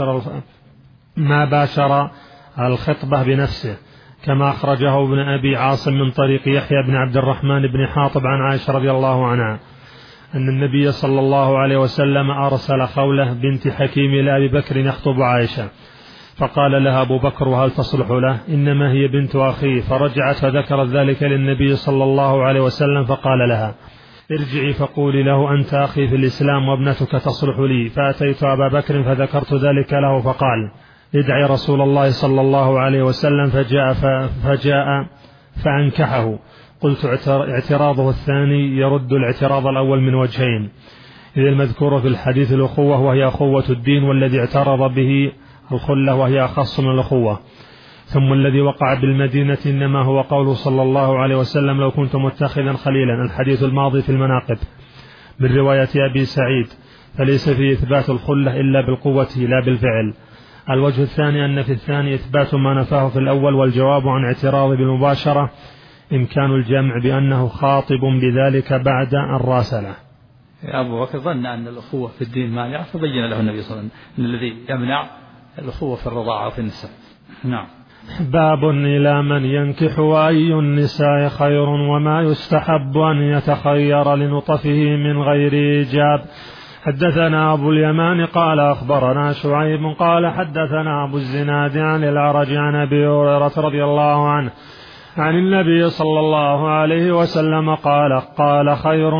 C: ما باشر الخطبة بنفسه، كما أخرجه ابن أبي عاصم من طريق يحيى بن عبد الرحمن بن حاطب عن عائشة رضي الله عنها أن النبي صلى الله عليه وسلم أرسل خولة بنت حكيم إلى أبي بكر يخطب عائشة، فقال لها أبو بكر وهل تصلح له؟ إنما هي بنت أخيه. فرجعت فذكرت ذلك للنبي صلى الله عليه وسلم فقال لها ارجعي فقولي له أنت أخي في الإسلام وابنتك تصلح لي. فأتيت أبا بكر فذكرت ذلك له فقال ادعي رسول الله صلى الله عليه وسلم، فجاء فأنكحه. قلت اعتراضه الثاني يرد الاعتراض الأول من وجهين، إذ المذكور في الحديث الأخوة وهي أخوة الدين، والذي اعترض به الخلة وهي أخص من الأخوة. ثم الذي وقع بالمدينة إنما هو قول صلى الله عليه وسلم لو كنت متخذا خليلا، الحديث الماضي في المناقب من رواية أبي سعيد، فليس فيه إثبات الخلة إلا بالقوة لا بالفعل. الوجه الثاني أن في الثاني إثبات ما نفاه في الأول، والجواب عن اعتراض بالمباشرة إمكان الجمع بأنه خاطب بذلك بعد الراسلة.
B: أبو بكر ظن أن الأخوة في الدين مانعة، فبين له النبي صلى الله عليه وسلم أن الذي يمنع الأخوة في الرضاعة وفي النسب. نعم.
C: باب إلى من ينكح وأي النساء خير، وما يستحب أن يتخير لنطفه من غير إيجاب. حدثنا أبو اليمان قال أخبرنا شعيب قال حدثنا أبو الزناد عن الأعرج عن أبي هريرة رضي الله عنه عن النبي صلى الله عليه وسلم قال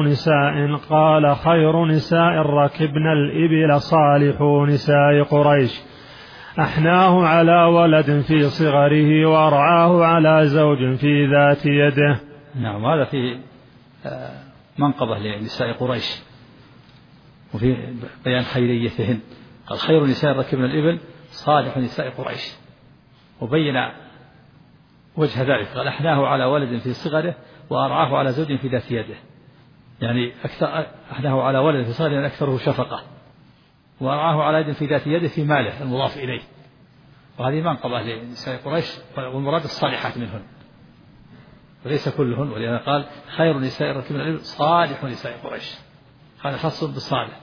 C: خير نساء ركبن الإبل صالح نساء قريش، أحناه على ولد في صغره وأرعاه على زوج في ذات يده.
B: نعم. هذا في منقبة لنساء قريش وفي بيان خيريتهن. قال خير نساء ركبن الإبل صالح نساء قريش، وبين وجه ذلك قال أحناه على ولد في صغره وأرعاه على زوج في ذات يده، يعني أكثر أحناه على ولد في صغره أكثره شفقة، وأرعاه على يد في ذات يده في ماله المضاف إليه. وهذه منقبة لنساء قريش، والمراد الصالحات منهن وليس كلهن، ولأن قال خير نساء ركبنا الإبل صالح نساء قريش، هذا خاص بالصالح.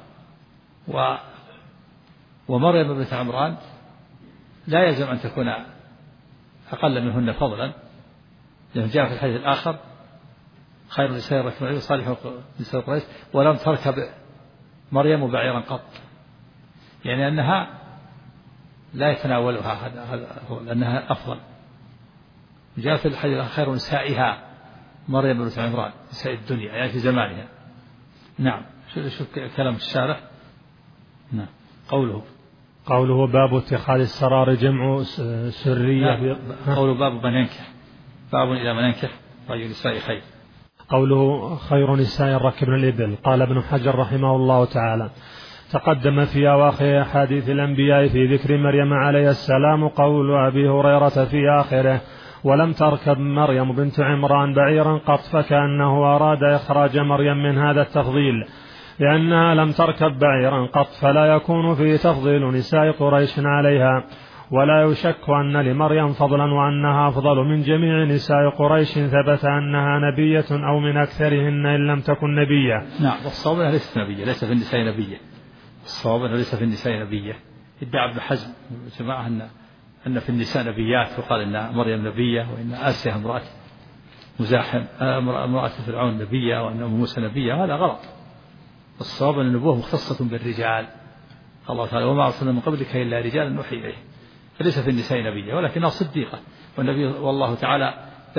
B: ومريم بنت عمران لا يلزم أن تكون أقل منهن فضلا، لأنه جاء في الحديث الآخر خير نساء ركبنا الإبل صالح نساء قريش ولم تركب مريم بعيرا قط، يعني أنها لا يتناولها هذا لأنها أفضل. جاء في الحديث خير نسائها مريم بنت عمران نساء الدنيا يعني في زمانها. نعم. شوف كلام الشارح. نعم. قوله
C: باب اتخاذ السرار جمع سرية.
B: قوله باب من ينكح، باب إلى من ينكح رأي نساء خير.
C: قوله خير نساء ركبن الإبل. قال ابن حجر رحمه الله تعالى تقدم في أواخر أحاديث الأنبياء في ذكر مريم عليه السلام قول أبي هريرة في آخره ولم تركب مريم بنت عمران بعيرا قط، فكأنه أراد إخراج مريم من هذا التفضيل لأنها لم تركب بعيرا قط، فلا يكون فيه تفضيل نساء قريش عليها، ولا يشك أن لمريم فضلا وأنها أفضل من جميع نساء قريش، ثبت أنها نبية أو من أكثرهن إن لم تكن نبية.
B: نعم. والصواب أنها ليست نبية، ليس في النساء نبية. الصواب أنها ليس في النساء نبية. ادعى ابن حزم جماعة أن في النساء نبيات، وقال أن مريم نبية، وأن آسيا امرأة مزاحم امرأة فرعون نبية، وأن موسى نبية. هذا غلط. الصواب أن النبوة مختصة بالرجال. الله تعالى وما أرسلنا من قبلك إلا رجالا نوحي إليه، فليس في النساء نبية ولكنها صديقة. والنبي والله تعالى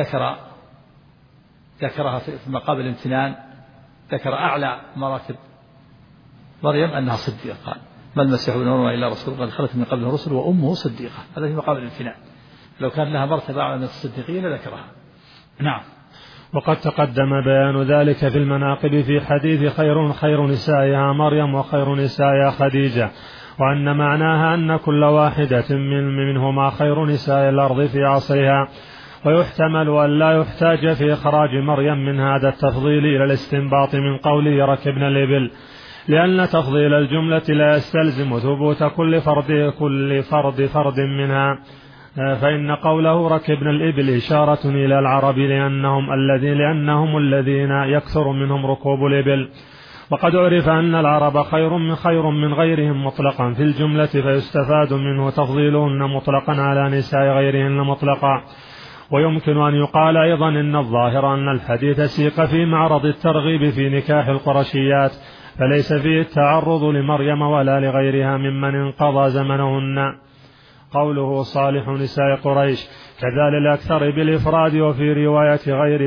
B: ذكرها في مقام الامتنان، ذكر أعلى مراتب مريم أنها صديقة، قال ما المسيح ابن مريم إلا رسول قد خلت من قبله الرسل وأمه صديقة. هذا في مقام الامتنان، لو كان لها مرتبة أعلى من الصديقين لذكرها. نعم.
C: وقد تقدم بيان ذلك في المناقب في حديث خير نسائها مريم وخير نسائها خديجة، وأن معناها أن كل واحدة منهما خير نساء الأرض في عصرها، ويحتمل أن لا يحتاج في إخراج مريم من هذا التفضيل إلى الاستنباط من قوله ركبن الإبل، لأن تفضيل الجملة لا يستلزم ثبوت كل فرد منها، فإن قوله ركبن الإبل إشارة إلى العرب لأنهم الذين يكثر منهم ركوب الإبل. وقد عرف أن العرب خير من غيرهم مطلقا في الجملة، فيستفاد منه تفضيلهن مطلقا على نساء غيرهن مطلقا. ويمكن أن يقال أيضا إن الظاهر أن الحديث سيق في معرض الترغيب في نكاح القرشيات، فليس فيه التعرض لمريم ولا لغيرها ممن انقضى زمنهن. قوله صالح نساء قريش كذلك الأكثر بالإفراد، وفي رواية غير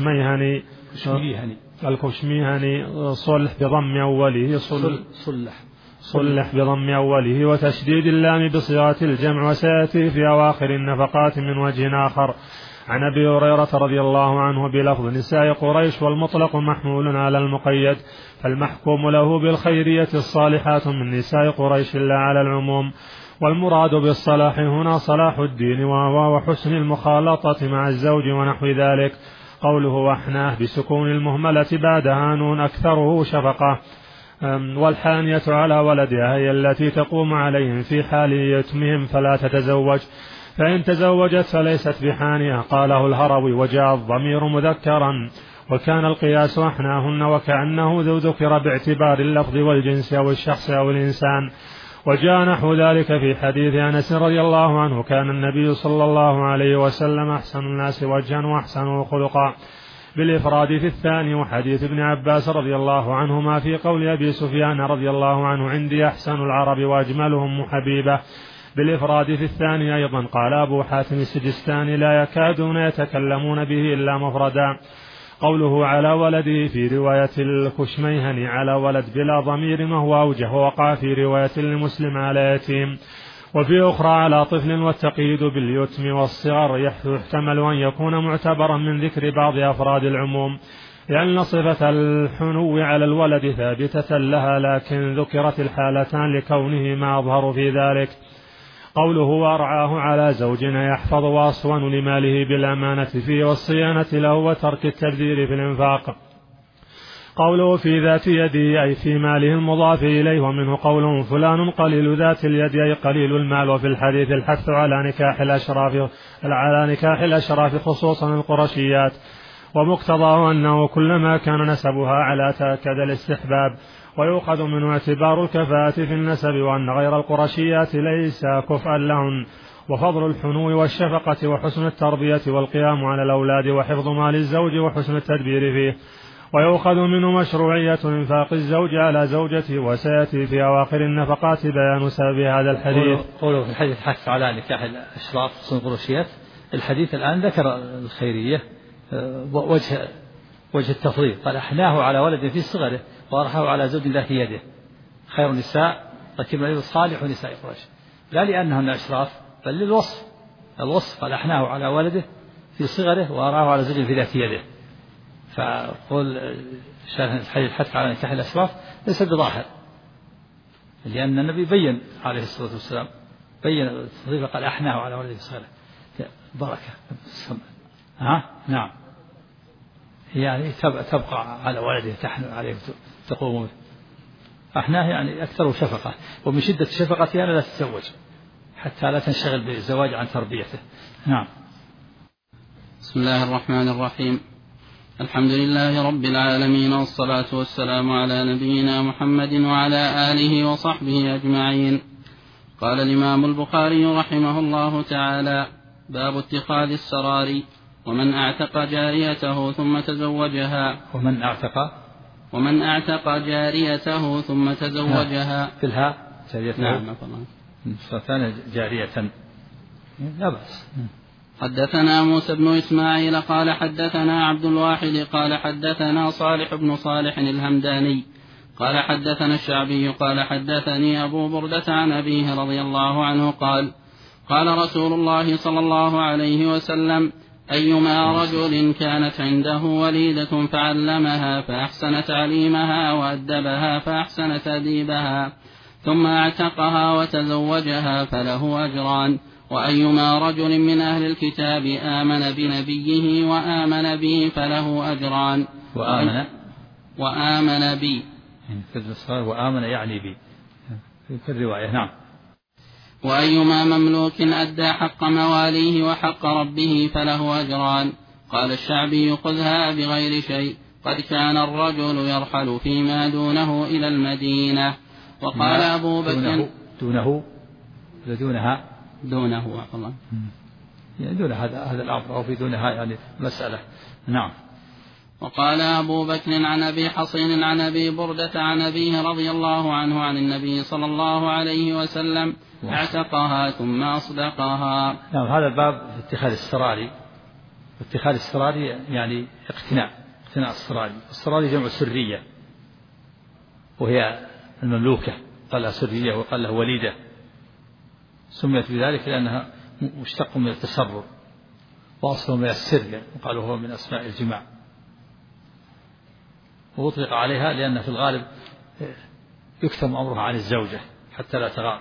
C: الكشميهني صلح بضم أوله صلح بضم أوله وتشديد اللام بصيغة الجمع، وسيأتي في أواخر النفقات من وجه آخر عن أبي هريرة رضي الله عنه بلفظ نساء قريش، والمطلق محمول على المقيد، فالمحكوم له بالخيرية الصالحات من نساء قريش لا على العموم. والمراد بالصلاح هنا صلاح الدين وحسن المخالطة مع الزوج ونحو ذلك. قوله وحناه بسكون المهملة بعدها نون أكثره شفقة. والحانية على ولدها هي التي تقوم عليهم في حال يتمهم فلا تتزوج، فإن تزوجت فليست بحانية. قاله الهروي وجاء الضمير مذكرا، وكان القياس أحناهن وكأنه ذو ذكر باعتبار اللفظ والجنس أو الشخص أو الإنسان. وجاء نحو ذلك في حديث أنس رضي الله عنه كان النبي صلى الله عليه وسلم أحسن الناس وجها وأحسنه خلقا بالإفراد في الثاني. وحديث ابن عباس رضي الله عنهما في قول أبي سفيان رضي الله عنه عندي أحسن العرب وأجملهم حبيبة بالإفراد في الثاني أيضا. قال أبو حاتم السجستاني لا يكادون يتكلمون به إلا مفردا. قوله على ولده في رواية الكشميهني على ولد بلا ضمير وهو أوجه، ووقع في رواية لمسلم على يتيم، وفي أخرى على طفل، والتقييد باليتم والصغر يحتمل أن يكون معتبرا من ذكر بعض أفراد العموم، لأن صفة الحنو على الولد ثابتة لها، لكن ذكرت الحالتان لكونهما أظهر في ذلك. قوله وأرعاه على زوج يحفظ وأصون لماله بالأمانة فيه والصيانة له وترك التبذير في الإنفاق. قوله في ذات يده أي في ماله المضاف إليه، ومنه قوله فلان قليل ذات اليد أي قليل المال. وفي الحديث الحث على نكاح الأشراف خصوصا القرشيات، ومقتضاه أنه كلما كان نسبها على تأكد الاستحباب. ويؤخذ منه اعتبار الكفاءة في النسب، وأن غير القرشيات ليس كفءا لهن، وفضل الحنو والشفقة وحسن التربية والقيام على الأولاد وحفظ مال الزوج وحسن التدبير فيه. ويؤخذ منه مشروعية إنفاق الزوج على زوجته، وسيأتي في أواخر النفقات بيان سبب هذا الحديث.
B: قوله في الحديث حث على نكاح الأشراف خصوصا القرشيات. الحديث الآن ذكر الخيرية وجه التفضيل، قال أحناه على ولد في صغره وأرحاه على زوج ذات يده خير النساء ركب صالح نساء قريش، لا لأنهن أشراف بل للوصف قال أحناه على ولده في صغره وأرحاه على زوج في ذات يده. فقول الحديث الحث على نكاح الأشراف ليس بظاهر، لأن النبي بين عليه الصلاة والسلام بين التفضيل قال أحناه على ولده في صغره بركة. نعم، يعني تبقى على ولده تحنو عليه تقوم به. أحناه يعني أكثر شفقة، ومن شدة شفقتها لا تتزوج حتى لا تنشغل بالزواج عن تربيته. نعم.
D: بسم الله الرحمن الرحيم. الحمد لله رب العالمين، والصلاة والسلام على نبينا محمد وعلى آله وصحبه أجمعين. قال الإمام البخاري رحمه الله تعالى: باب اتخاذ السرار. ومن أعتق جاريته ثم تزوجها. ومن أعتق جاريته ثم تزوجها.
B: في الهاء جاريته.
D: نعم.
B: فكان جارية لا بأس.
D: حدثنا موسى بن إسماعيل قال حدثنا عبد الواحد قال حدثنا صالح بن صالح الهمداني قال حدثنا الشعبي قال حدثني أبو بردة عن أبيه رضي الله عنه قال: قال رسول الله صلى الله عليه وسلم: أيما رجل كانت عنده وليدة فعلمها فأحسن تعليمها وأدبها فأحسن تأديبها ثم اعتقها وتزوجها فله أجران. وأيما رجل من أهل الكتاب آمن بنبيه وآمن بي فله أجران. وآمن بي
B: وآمن يعني بي في الرواية. نعم.
D: وأيما مملوك أدى حق مواليه وحق ربه فله أجران. قال الشعبي: خذها بغير شيء، قد كان الرجل يرحل فيما دونه إلى المدينة. وقال أبو بكر: دونه والله
B: يعني دون هذا الأمر أو في دونها يعني مسألة. نعم.
D: وقال أبو بكر عن أبي حصين عن أبي بردة عن أبيه رضي الله عنه عن النبي صلى الله عليه وسلم: اعتقها ثم أصدقها.
B: نعم. هذا الباب اتخاذ السراري. اتخاذ السراري يعني اقتناء السراري. السراري جمع سرية، وهي المملوكة، قال لها سرية وقال لها وليدة. سميت بذلك لأنها مشتق من التسرر، وأصله من السر، وقالوا هو من أسماء الجماع. وأطلق عليها لأن في الغالب يكتم أمرها عن الزوجة حتى لا تغار.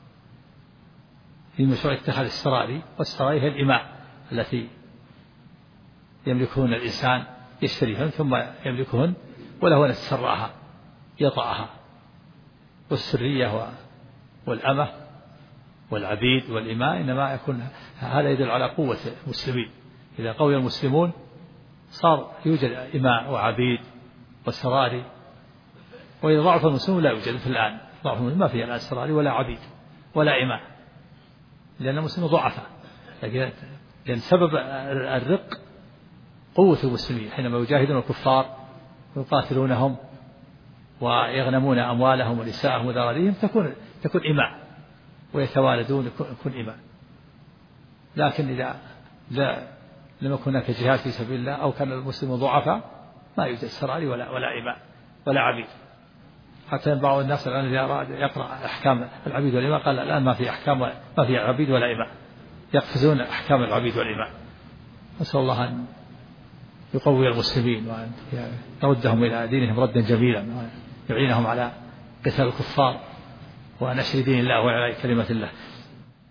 B: في مشروع اتخاذ السراري، والسراري هي الإماء التي يملكهن الإنسان، يشتريهن ثم يملكهن وله أن يتسرعها يطأها. والسرية والأمة والعبيد والإماء إنما يكون هذا يدل على قوة المسلمين. إذا قوي المسلمون صار يوجد إماء وعبيد وسراري، وإذا ضعف المسلمون لا يوجد. في الآن ضعف المسلمين ما فيه الآن سراري ولا عبيد ولا إماء، لأن المسلمين ضعفاء. لأن سبب الرق قوة المسلمين حينما يجاهدون الكفار ويقاتلونهم ويغنمون أموالهم ونساءهم وذراريهم تكون إماء، ويتوالدون يكون إماء. لكن إذا لم يكن هناك جهاد في سبيل الله أو كان المسلمون ضعفاء ما يوجد سراري ولا إماء ولا عبيد. حتى بعض الناس الآن إذا أراد يقرأ أحكام العبيد والإماء قال الآن ما في أحكام، ما في عبيد ولا إماء، يقفزون أحكام العبيد والإماء. نسأل الله أن يقوي المسلمين وأن يردهم إلى دينهم ردا جميلا، وأن يعينهم على قتال الكفار ونشر دين الله وعلى كلمة الله.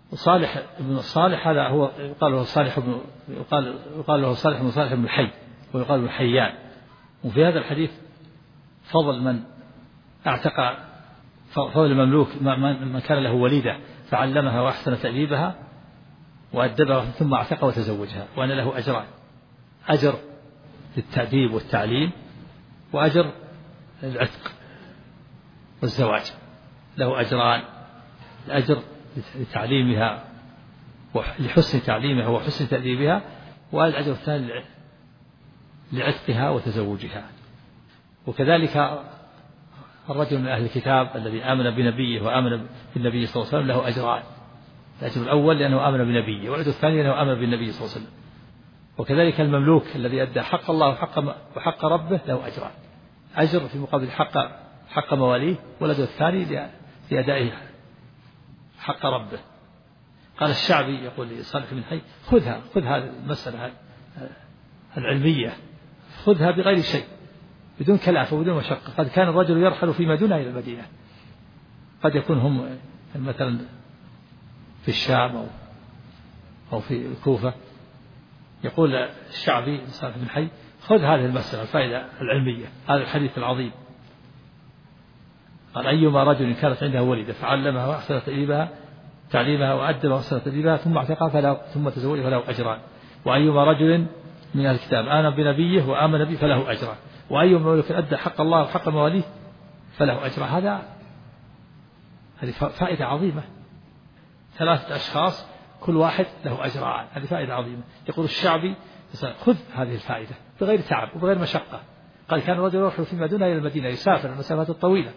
B: وصالح ابن صالح هذا هو يقال له صالح بن يقال له صالح بن صالح بن الحي ويقال له حيان. وفي هذا الحديث فضل من اعتق، فضل المملوك من كان له وليدة فعلمها وأحسن تأديبها وأدبها ثم اعتق وتزوجها، وأن له أجران: أجر للتأديب والتعليم، وأجر للعتق والزواج. له أجران: الأجر لتعليمها لحسن تعليمها وحسن تأديبها، والأجر الثاني لعتقها وتزوجها. وكذلك الرجل من أهل الكتاب الذي آمن بنبيه وآمن بالنبي صلى الله عليه وسلم له أجران: الأجر الأول لأنه آمن بنبيه، والأجر الثاني لأنه آمن بالنبي صلى الله عليه وسلم. وكذلك المملوك الذي أدى حق الله وحق ربه له أجران: أجر في مقابل حق مواليه، والأجر الثاني لأدائه حق ربه. قال الشعبي يقول لصالح بن حي: خذ هذه المسألة العلمية، خذها بغير شيء، بدون كلافة وبدون مشقة. قد كان الرجل يرحل فيما دونه إلى المدينة، قد يكون هم مثلا في الشام أو في الكوفة. يقول الشعبي صالح بن حي: خذ هذه المسألة الفائدة العلمية، هذا الحديث العظيم. قال: أيما رجل كانت عنده وليدة فعلمها وأحسن تعليمها وأدبها وأحسن تأديبها ثم اعتقها ثم تزوجها فله أجران. وأيما رجل من أهل الكتاب آمن بنبيه وآمن به فله أجران. وأيما مولود أدى حق الله وحق مواليه فله أجران. هذه فائدة عظيمة. 3 أشخاص كل واحد له أجران، هذه فائدة عظيمة. يقول الشعبي: خذ هذه الفائدة بغير تعب وبغير مشقة. قال: كان الرجل يروح فيما دونه إلى المدينة، يسافر المسافات الطويلة،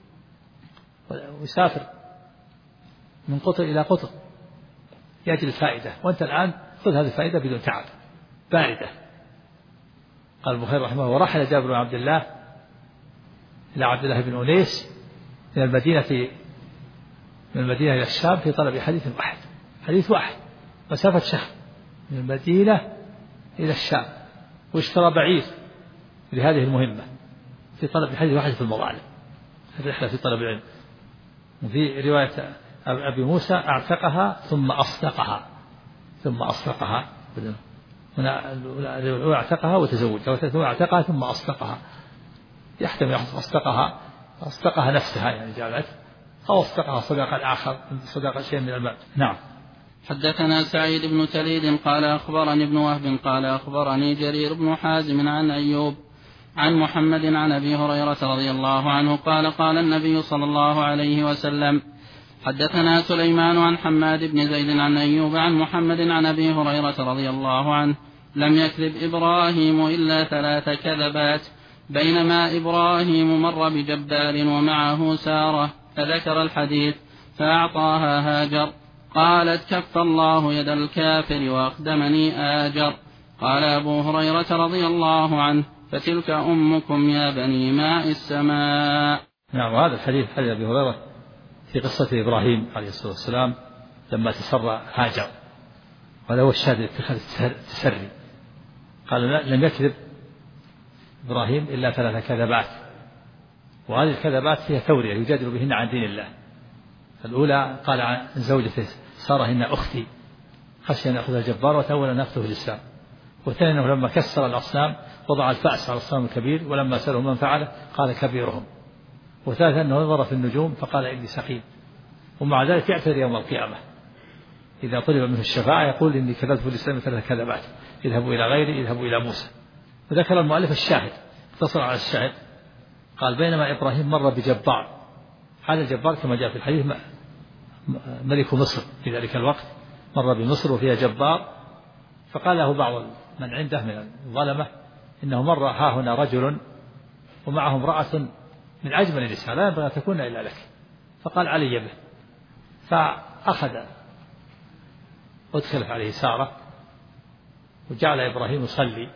B: ويسافر من قطر إلى قطر يأتي الفائدة، وأنت الآن خذ هذه الفائدة بدون تعب باردة. قال البخاري رحمه الله: ورحل جابر بن عبد الله إلى عبد الله بن أنيس من المدينة إلى الشام في طلب حديث واحد مسافة شهر من المدينة إلى الشام، واشترى بعير لهذه المهمة في طلب حديث واحد في المظالم، الرحلة في طلب العلم. وفي رواية أبي موسى: اعتقها ثم أصدقها هنا اعتقها وتزوجها، ثم اعتقها ثم أصدقها. يحتمل أصدقها نفسها، يعني جعلت، أو أصدقها صداقة الآخر، صداقة شيء من المال. نعم.
D: حدثنا سعيد بن تليد قال أخبرني ابن وهب قال أخبرني جرير بن حازم عن أيوب عن محمد عن أبي هريرة رضي الله عنه قال: قال النبي صلى الله عليه وسلم: حدثنا سليمان عن حماد بن زيد عن أيوب عن محمد عن أبي هريرة رضي الله عنه: لم يكذب إبراهيم إلا 3 كذبات، بينما إبراهيم مر بجبار ومعه سارة، فذكر الحديث فأعطاها هاجر، قالت: كف الله يد الكافر وأقدمني آجر. قال أبو هريرة رضي الله عنه: فتلك أمكم يا بني ماء السماء.
B: نعم. وهذا الحديث حديث أبي هريرة في قصة إبراهيم عليه الصلاة والسلام لما تسرى هاجر، وهذا هو الشاهد اتخاذ التسري. قال: لم يكذب إبراهيم إلا 3 كذبات، وهذه الكذبات فيها تورية يجادل بهن عن دين الله. الأولى قال عن زوجته سارة: إن أختي، خشي أن يأخذ الجبار وتولى أن يأخذه الإسلام. والثاني أنه لما كسر الأصنام وضع الفأس على الصنم الكبير، ولما سأله من فعله قال: كبيرهم. وثالث أنه نظر في النجوم فقال: إني سقيم. ومع ذلك يعتذر يوم القيامة إذا طلب منه الشفاعة، يقول: إني كذبت في الإسلام 3 كذبات، اذهبوا إلى غيري، اذهبوا إلى موسى. وذكر المؤلف الشاهد، اقتصر على الشاهد. قال: بينما إبراهيم مر بجبار. هذا الجبار كما جاء في الحديث ملك مصر في ذلك الوقت، مر بمصر وفيها جبار، فقال له بعض من عنده من الظلمة: إنه مر ها هنا رجل ومعه امرأة من أجمل النساء، لا ينبغي أن تكون إلا لك. فقال: علي به. أدخلت عليه سارة، وجعل إبراهيم يصلي،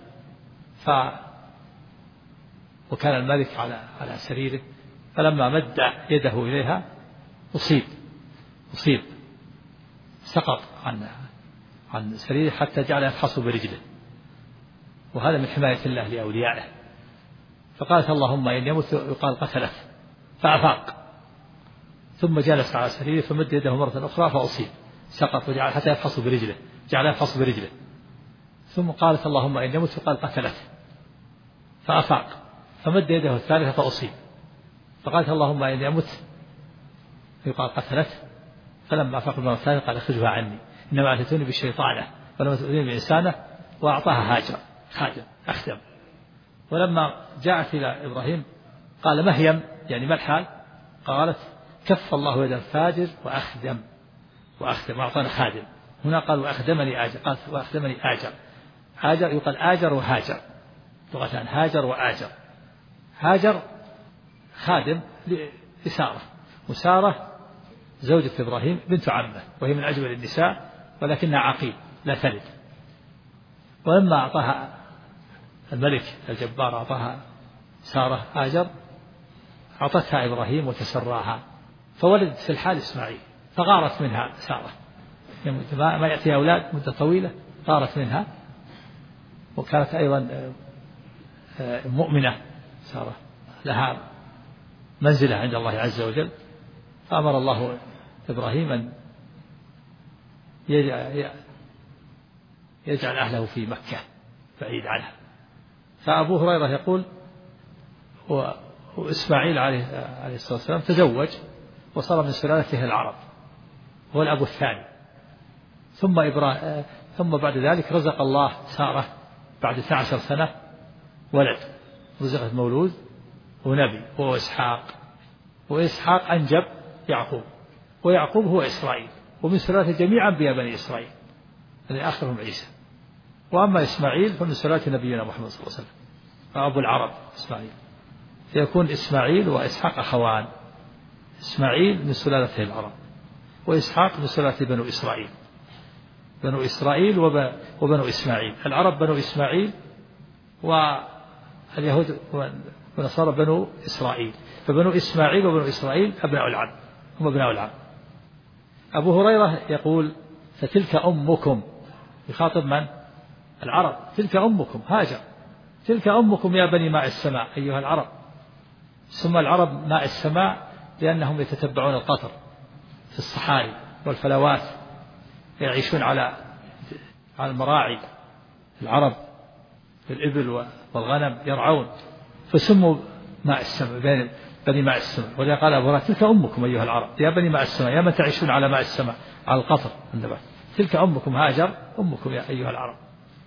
B: وكان الملك على سريره، فلما مد يده إليها أصيب سقط عن سريره حتى جعل يفحص برجله، وهذا من حماية الله لأوليائه. فقالت: اللهم إن يمت يقال قتلت، فأفاق، ثم جلس على سريره فمد يده مرة أخرى فأصيب، سقط وجعل حتى يفحص برجله، جعل يفحص برجله، ثم قالت اللهم إني أمت، فقال قتلته، فأفاق فمد يده الثالثة فأصيب، فقالت اللهم إني أمت، فقال قتلته، فلما أفاق المرة الثالثة قال اخرجها عني، إنما أتتوني بالشيطانة ولم تؤذيني بإنسانه، وأعطاها هاجر خادم أخدم. ولما جاءت إلى إبراهيم قال مهيم، يعني ما الحال؟ قالت كف الله يد الفاجر وأخدم وأعطانا خادم. هنا قال وأخدمني آجر، قالت وأخدمني آجر. آجر يقال آجر وهاجر، لغتان هاجر وآجر. هاجر خادم لسارة، وسارة زوجة إبراهيم بنت عمه، وهي من أجمل النساء ولكنها عقيم لا تلد. ولما أعطاها الملك الجبار أعطاها سارة هاجر، أعطتها إبراهيم وتسراها، فولدت في الحال إسماعيل، فغارت منها سارة، ما يأتيها أولاد مدة طويلة، غارت منها، وكانت أيضا مؤمنة سارة، لها منزلة عند الله عز وجل. فأمر الله إبراهيم أن يجعل أهله في مكة بعيد عنها. فأبو هريرة يقول وإسماعيل عليه الصلاة والسلام تزوج وصار من سلالته العرب، هو الأب الثاني. ثم بعد ذلك رزق الله سارة بعد 12 سنة ولد، رزقت مولود ونبي هو إسحاق، وإسحاق أنجب يعقوب، ويعقوب هو إسرائيل، ومن سلالته جميع أنبياء بني إسرائيل الذي آخرهم عيسى. وأما إسماعيل فمن سلالة نبينا محمد صلى الله عليه وسلم، أبو العرب إسماعيل، فيكون إسماعيل وإسحاق أخوان، إسماعيل من سلالته العرب، وإسحاق من سلالة بنو إسرائيل، بنو إسرائيل وبنو إسماعيل. العرب بنو إسماعيل، واليهود ونصارى بنو إسرائيل، فبنو إسماعيل وبنو إسرائيل أبناء العم، هم أبناء العم. أبو هريرة يقول فتلك أمكم، يخاطب من؟ العرب، تلك أمكم هاجر، تلك أمكم يا بني ماء السماء أيها العرب. ثم العرب ماء السماء لأنهم يتتبعون القطر في الصحاري والفلوات، يعيشون على المراعي، العرب في الإبل والغنم يرعون، فسموا ماء السماء بني ماء السماء. ولذا قال أبو هريرة تلك أمكم أيها العرب يا بني ماء السماء، يا من تعيشون على ماء السماء على القطر النبات، تلك أمكم هاجر، أمكم يا أيها العرب،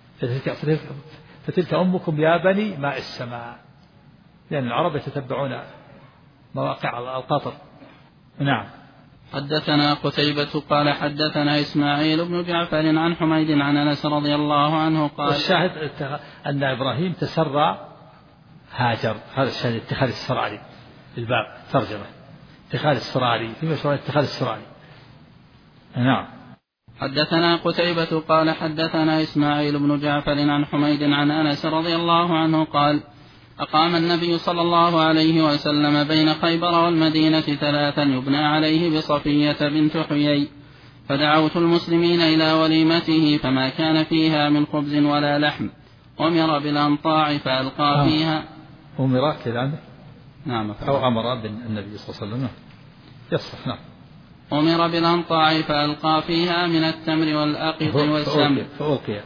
B: فتلك أمكم يا بني ماء السماء، لأن العرب يتتبعون مواقع القطر. نعم.
D: حدثنا قتيبة قال حدثنا إسماعيل بن جعفر عن حميد عن أنس رضي الله عنه قال
B: والشاهد أن إبراهيم تسرى هاجر، هذا الشاهد اتخاذ السراري الباب ترجمة اتخاذ السراري في مشروع اتخاذ السراري. نعم.
D: حدثنا قتيبة قال حدثنا إسماعيل بن جعفر عن حميد عن أنس رضي الله عنه قال أقام النبي صلى الله عليه وسلم بين خيبر والمدينة 3 يبنى عليه بصفية بنت حيي، فدعوت المسلمين إلى وليمته فما كان فيها من خبز ولا لحم، أمر بالأنطاع فألقى فيها.
B: أمر كذا عندك؟
D: نعم.
B: أو أمر بالنبي صلى الله عليه وسلم يصح. نعم.
D: أمر بالأنطاع فألقى فيها من التمر والأقط والسمن
B: فألقي.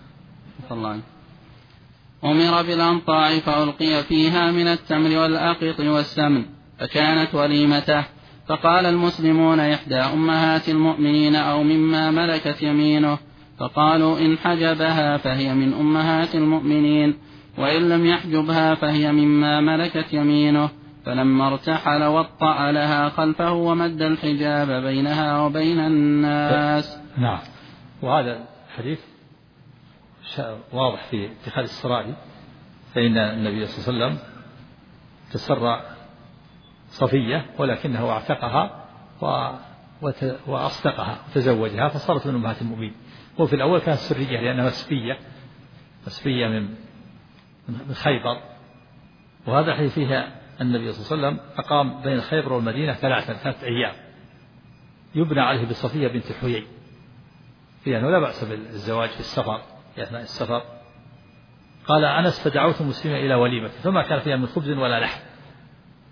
D: أمر بالأنطاع فألقي فيها من التمر والأقط والسمن فكانت وليمته. فقال المسلمون إحدى أمهات المؤمنين أو مما ملكت يمينه، فقالوا إن حجبها فهي من أمهات المؤمنين، وإن لم يحجبها فهي مما ملكت يمينه. فلما ارتحل وطأ لها خلفه ومد الحجاب بينها وبين الناس.
B: نعم. وهذا الحديث واضح في اتخاذ السراري، فإن النبي صلى الله عليه وسلم تسرى صفية ولكنه اعتقها وأصدقها وتزوجها فصارت من أمهات المؤمنين. وفي الأول كانت سرية لأنها مسبية من خيبر. وهذا الحديث فيها النبي صلى الله عليه وسلم أقام بين خيبر والمدينة 3 أيام يبنى عليه بصفية بنت حيي، في أنه لا بأس بالزواج في السفر في أثناء السفر. قال أنس فدعوت المسلمين إلى وليمة فما كان فيها من خبز ولا لحم.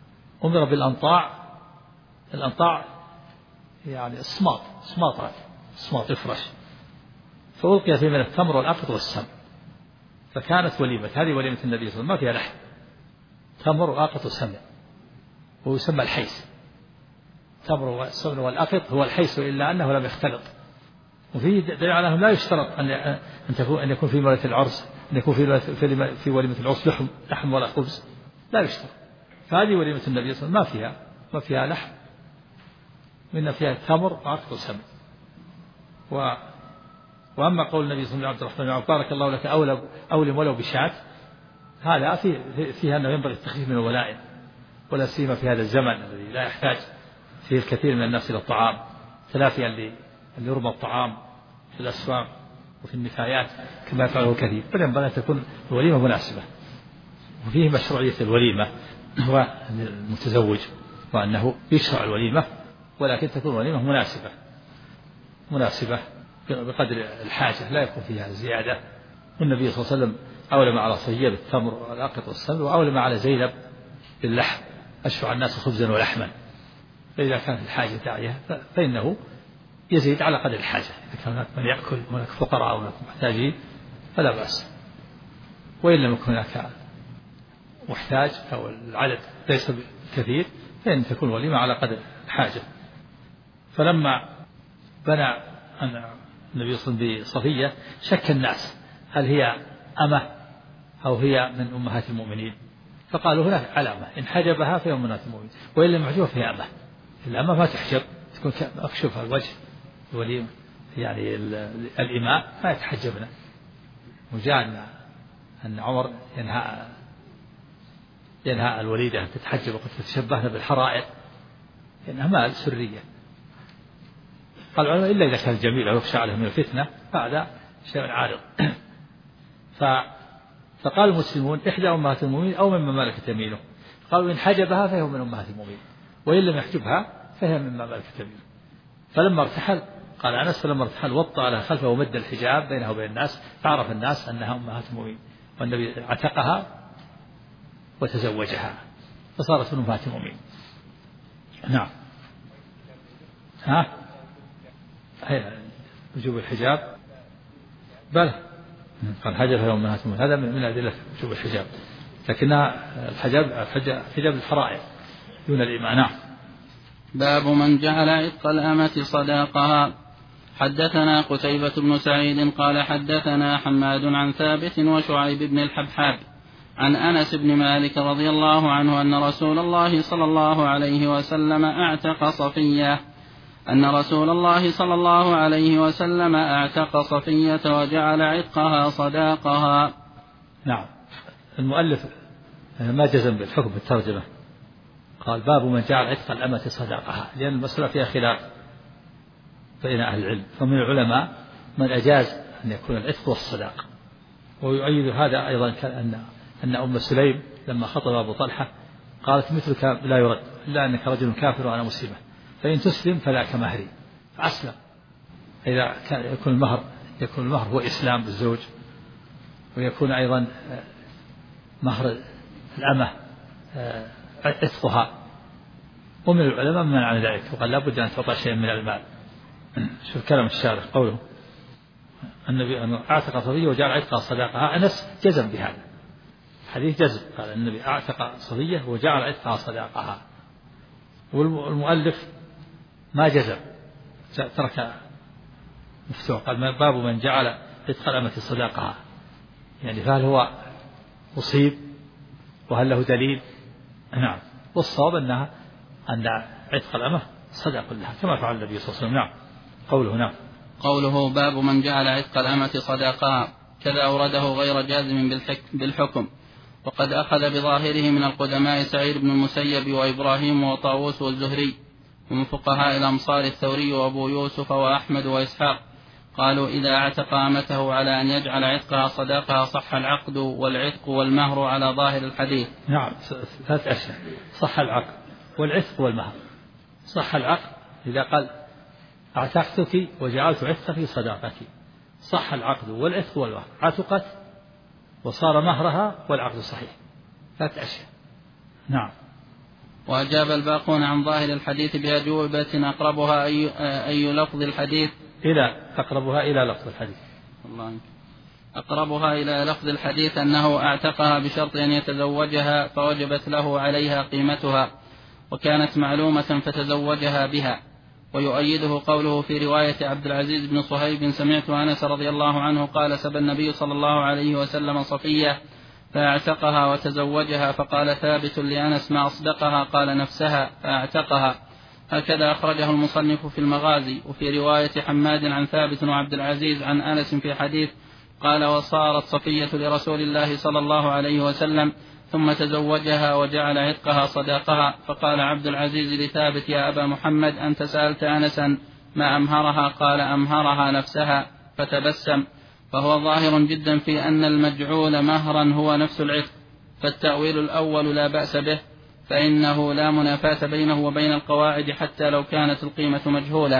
B: أمر بالأنطاع، الأنطاع يعني الصماطات صماط يفرش، فألقي فيه من التمر والأقط والسم، فكانت وليمة. هذه وليمة النبي صلى الله عليه وسلم، ما فيها لحم، تمر وأقط وسمن، ويسمى الحيس. تمر والسمن والأقط هو الحيس، إلا أنه لم يختلط. وفيه دليل على أنه لا يشترط أن يكون في وليمة العرس، أن يكون في وليمة العرس لحم ولا خبز، لا يشترط. فهذه وليمة النبي صلى الله عليه وسلم ما فيها لحم، وإن فيها تمر وأقط وسمن. وأما قول النبي صلى الله عليه وسلم بارك الله لك أولم ولو بشاة، هذا فيها أنه ينبغي التخفيف من الولائم، ولا سيما في هذا الزمن الذي لا يحتاج فيه الكثير من الناس إلى الطعام، تلافيا اللي يرمى الطعام في الأسواق وفي النفايات كما يفعله الكثير. بل ينبغي أن تكون الوليمة مناسبة. وفيه مشروعية الوليمة هو المتزوج، وأنه يشرع الوليمة، ولكن تكون الوليمة مناسبة بقدر الحاجة، لا يكون فيها زيادة. والنبي صلى الله عليه وسلم أولم على صفية بالتمر والأقط والسمن، وأولم على زينب باللحم، أشفع الناس خبزا ولحما. فإذا كانت الحاجة داعية فإنه يزيد على قدر الحاجة. إذا كان هناك من يأكل وهناك فقراء أو هناك محتاجين فلا بأس، وإن لم يكن هناك محتاج أو العدد ليس كثير فإن تكون وليمة على قدر الحاجة. فلما بنى النبي صلى الله عليه وسلم بصفية شك الناس هل هي أمة أو هي من أمهات المؤمنين، فقالوا هناك علامة، إن حجبها فهي من أمهات المؤمنين، وإن لم يحجبها فهي أمة. الأمة ما تحجب، تكون مكشوفة الوجه، الوليمة يعني الإماء ما يتحجبنا. وجاء أن عمر ينهى الوليدة أن تتحجب، وقد تتشبهن بالحرائر لأنها مال سرية. قال العلماء إلا إذا كانت جميلة ويخشى عليها من الفتنة فهذا شيء عارض. فقال المسلمون إحدى أمهات المؤمنين أو مما ملكت يمينه، قالوا إن حجبها فهي من أمهات المؤمنين، وإن لم يحجبها فهي مما ملكت يمينه. فلما ارتحل قال أنس فلما ارتحل وطأ لها خلفه ومد الحجاب بينه وبين الناس، فعرف الناس أنها أمهات المؤمنين، والنبي عتقها وتزوجها فصارت من أمهات المؤمنين. نعم. وجوب الحجاب بل قال حجب فهي أمهات المؤمنين، هذا من أدلة وجوب الحجاب، لكنها الحجاب الحرائر دون الإماء. نعم.
D: باب من جعل عتق الأمة صداقها. حدثنا قتيبة بن سعيد قال حدثنا حماد عن ثابت وشعيب بن الحبحاب عن أنس بن مالك رضي الله عنه أن رسول الله صلى الله عليه وسلم أعتق صفية وجعل عتقها صداقها.
B: نعم. المؤلف ما جزم بالحكم في الترجمة، قال باب من جعل عتق الأمة صداقها، لأن المسألة فيها خلاف بين أهل العلم، فمن العلماء من أجاز أن يكون العتق والصداق. ويؤيد هذا أيضا أن أم سليم لما خطب أبو طلحة قالت مثلك لا يرد إلا أنك رجل كافر وأنا مسلمة، فإن تسلم فذاك مهري، فأسلم. إذا كان يكون المهر هو إسلام بالزوج، ويكون أيضا مهر الأمة عتقها. ومن العلماء من عن ذلك وقال لا بد أن تعطى شيء من المال. شوف كلام الشارح قوله النبي أعتق صفية وجعل عتقها صداقها، أنس جزم بهذا حديث جزم، قال النبي أعتق صفية وجعل عتقها صداقها. والمؤلف ما جزم، ترك مفتوح، قال باب من جعل عتق الأمة صداقها، يعني فهل هو مصيب وهل له دليل؟ نعم. والصواب أن عتق الأمة صداق لها كما فعل النبي صلى الله عليه وسلم. نعم.
D: قوله باب من جعل عتق الأمة صداقها كذا أورده غير جازم بالحكم، وقد أخذ بظاهره من القدماء سعيد بن المسيب وإبراهيم وطاووس والزهري، ومن فقهاء الأمصار الثوري وأبو يوسف وأحمد وإسحاق، قالوا إذا اعتق أمته على أن يجعل عتقها صداقها صح العقد والعتق والمهر على ظاهر الحديث.
B: نعم. ثلاث أشياء: صح العقد والعتق والمهر. صح العقد إذا قال اعتقتك وجعلت عتقك صداقتي، صح العقد والعتق والمهر، عتقت وصار مهرها والعقد صحيح. ثلاث أشياء. نعم.
D: وأجاب الباقون عن ظاهر الحديث بأجوبة أقربها أي لفظ الحديث
B: أقربها إلى لفظ الحديث.
D: أقربها إلى لفظ الحديث أنه أعتقها بشرط أن يتزوجها فوجبت له عليها قيمتها وكانت معلومة فتزوجها بها. ويؤيده قوله في رواية عبد العزيز بن صهيب: سمعت أنس رضي الله عنه قال: سبى النبي صلى الله عليه وسلم صفية فأعتقها وتزوجها، فقال ثابت لأنس: ما أصدقها؟ قال: نفسها فأعتقها. هكذا أخرجه المصنف في المغازي. وفي رواية حماد عن ثابت وعبد العزيز عن أنس في حديث قال: وصارت صفية لرسول الله صلى الله عليه وسلم ثم تزوجها وجعل عتقها صداقها. فقال عبد العزيز لثابت: يا أبا محمد، أنت سألت أنسا ما أمهرها؟ قال: أمهرها نفسها. فتبسم. فهو ظاهر جدا في أن المجعول مهرا هو نفس العتق، فالتأويل الأول لا بأس به، فإنه لا منافاة بينه وبين القواعد حتى لو كانت القيمة مجهولة،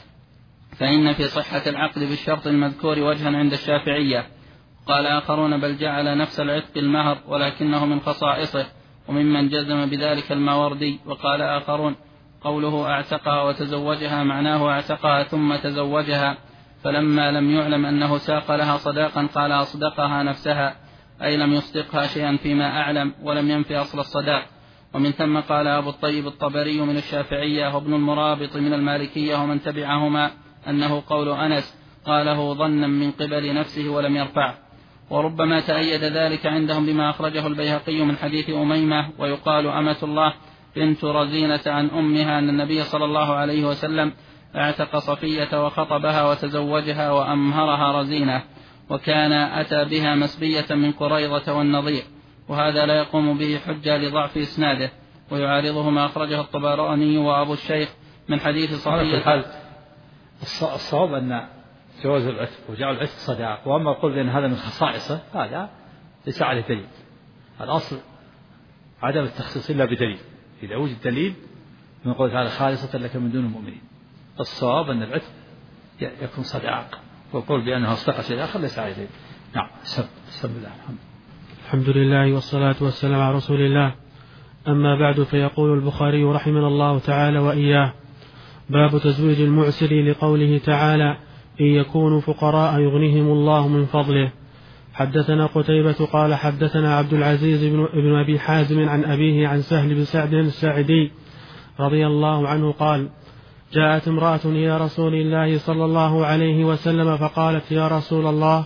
D: فإن في صحة العقد بالشرط المذكور وجها عند الشافعية. قال آخرون: بل جعل نفس العتق المهر ولكنه من خصائصه، وممن جزم بذلك الماوردي. وقال آخرون: قوله أعتقها وتزوجها معناه أعتقها ثم تزوجها، فلما لم يعلم أنه ساق لها صداقا قال أصدقها نفسها، أي لم يصدقها شيئا فيما أعلم ولم ينفي أصل الصداق. ومن ثم قال أبو الطيب الطبري من الشافعية وابن المرابط من المالكية ومن تبعهما أنه قول أنس قاله ظنا من قبل نفسه ولم يرفعه. وربما تأيد ذلك عندهم بما أخرجه البيهقي من حديث أميمة: ويقال أمة الله بنت رزينة عن أمها أن النبي صلى الله عليه وسلم اعتق صفية وخطبها وتزوجها وأمهرها رزينة، وكان أتى بها مسبية من قريظة والنظير. وهذا لا يقوم به حجة لضعف إسناده، ويعارضه ما أخرجه الطبراني وأبو الشيخ من حديث صفية.
B: الصواب أن جواز العتق وجعل العتق صداق، وأما قل بأن هذا من خصائصه هذا ليس عليه دليل. الأصل عدم التخصيص إلا بدليل، إذا وجد دليل من قول تعالى: خالصة لك من دون المؤمنين. الصواب أن العتق يكون صداق، وقول بأنه أصدق شيء آخر ليس عليه دليل. نعم. بسم الله
E: الحمد لله والصلاة والسلام على رسول الله. أما بعد، فيقول البخاري رحمه الله تعالى وإياه: باب تزويج المعسر، لقوله تعالى: إن يكونوا فقراء يغنيهم الله من فضله. حدثنا قتيبة قال حدثنا عبد العزيز بن أبي حازم عن أبيه عن سهل بن سعد الساعدي رضي الله عنه قال: جاءت امرأة إلى رسول الله صلى الله عليه وسلم فقالت: يا رسول الله،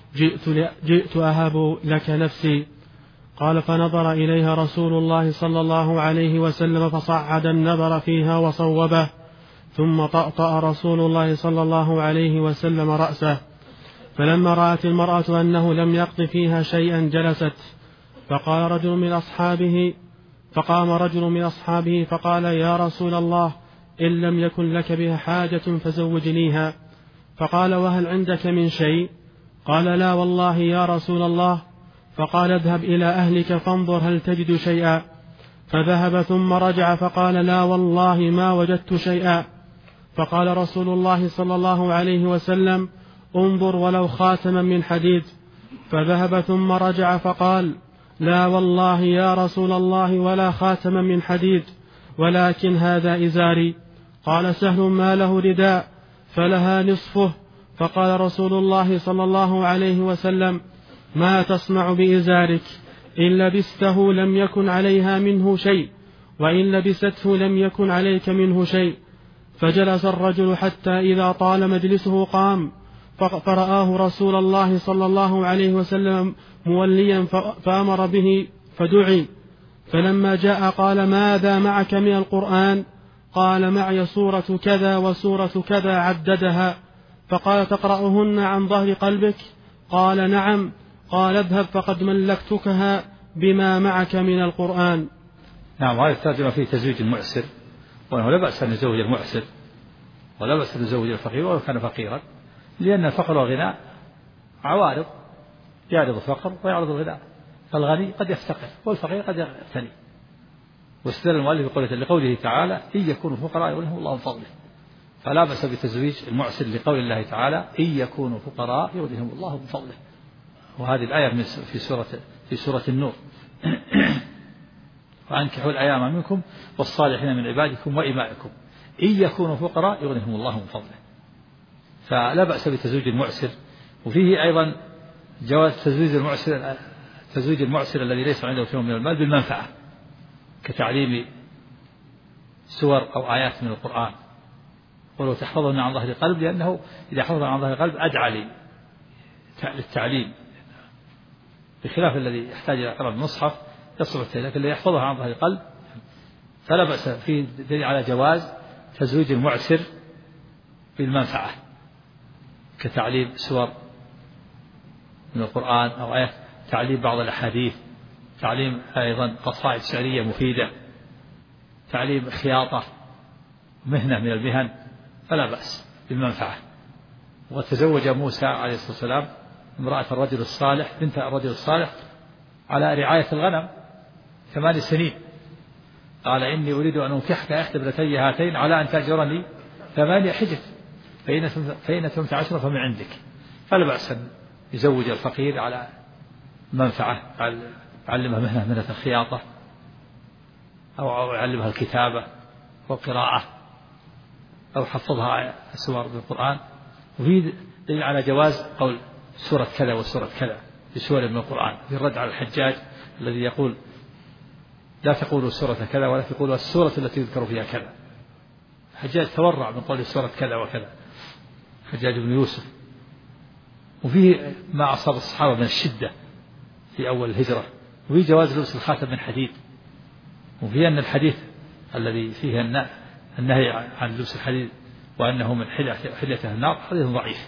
E: جئت أهب لك نفسي. قال: فنظر إليها رسول الله صلى الله عليه وسلم فصعد النظر فيها وصوبه، ثم طأطأ رسول الله صلى الله عليه وسلم رأسه. فلما رأت المرأة أنه لم يقض فيها شيئا جلست. فقام رجل من أصحابه فقال: يا رسول الله، إن لم يكن لك بها حاجة فزوجنيها. فقال: وهل عندك من شيء؟ قال: لا والله يا رسول الله. فقال: اذهب إلى أهلك فانظر هل تجد شيئا. فذهب ثم رجع فقال: لا والله ما وجدت شيئا. فقال رسول الله صلى الله عليه وسلم: انظر ولو خاتما من حديد. فذهب ثم رجع فقال: لا والله يا رسول الله ولا خاتما من حديد، ولكن هذا إزاري. قال سهل: ما له رداء؟ فلها نصفه. فقال رسول الله صلى الله عليه وسلم: ما تصنع بإزارك؟ إن لبسته لم يكن عليها منه شيء، وإن لبسته لم يكن عليك منه شيء. فجلس الرجل حتى إذا طال مجلسه قام، فرآه رسول الله صلى الله عليه وسلم موليا فأمر به فدعي. فلما جاء قال: ماذا معك من القرآن؟ قال: معي سورة كذا وسورة كذا، عددها. فقال: تقرأهن عن ظهر قلبك؟ قال: نعم. قال: اذهب فقد ملكتكها بما معك من القرآن.
B: نعم. هذه الترجمة في تزويج المعسر، وأنه لا بأس أن يزوج المعسر ولا بأس أن يزوج الفقير ولو كان فقيرا، لأن الفقر والغنى عوارض، يعرض الفقر ويعرض الغنى، فالغني قد يفتقر والفقير قد يغتني. واستدل المؤلف لقوله تعالى: إن يكونوا فقراء يغنيهم الله من فضله، فلا بأس بتزويج المعسر لقول الله تعالى: إن يكونوا فقراء يغنيهم الله من فضله. وهذه الآية في سورة النور: وأنكحوا الأيام منكم والصالحين من عبادكم وإمائكم إن يكونوا فقراء يغنيهم الله من فضله. فلا بأس بتزويج المعسر. وفيه أيضا جواز تزويج المعسر الذي ليس عنده شيء من المال بالمنفعة، كتعليم سور أو آيات من القرآن، ولو تحفظهن عن ظهر قلب، لأنه إذا حفظهن عن ظهر قلب أدعى للتعليم، بخلاف الذي يحتاج إلى قراءة المصحف يصعب التعليم، لكن الذي يحفظها عن ظهر قلب فلا بأس. فيه دليل على جواز تزويج المعسر بالمنفعة، كتعليم سور من القرآن أو آيات، تعليم بعض الأحاديث، تعليم أيضا قصائد شعرية مفيدة، تعليم خياطة، مهنة من المهن، فلا بأس بالمنفعة. وتزوج موسى عليه الصلاة والسلام امرأة الرجل الصالح، بنت الرجل الصالح، على رعاية الغنم 8 سنين. قال إني أريد أن أنكحك إحدى ابنتي هاتين على أن تأجرني 8 حجج، فإن 18 فمن عندك. فلا بأس أن يزوج الفقير على منفعة، يعلمها مهنة الخياطة، أو يعلمها الكتابة والقراءة، أو حفظها سور بالقرآن. وفي دليل على جواز قول سورة كذا وسورة كذا بسور من القرآن، في الرد على الحجاج الذي يقول لا تقولوا سورة كذا ولا تقولوا السورة التي يذكر فيها كذا. الحجاج تورع من قول سورة كذا وكذا، حجاج بن يوسف. وفيه ما أصاب الصحابة من الشدة في أول الهجرة. وفي جواز لبس الخاتم من حديد. وفي أن الحديث الذي فيه النهي عن لبس الحديد وأنه من حليته النار حديث ضعيف.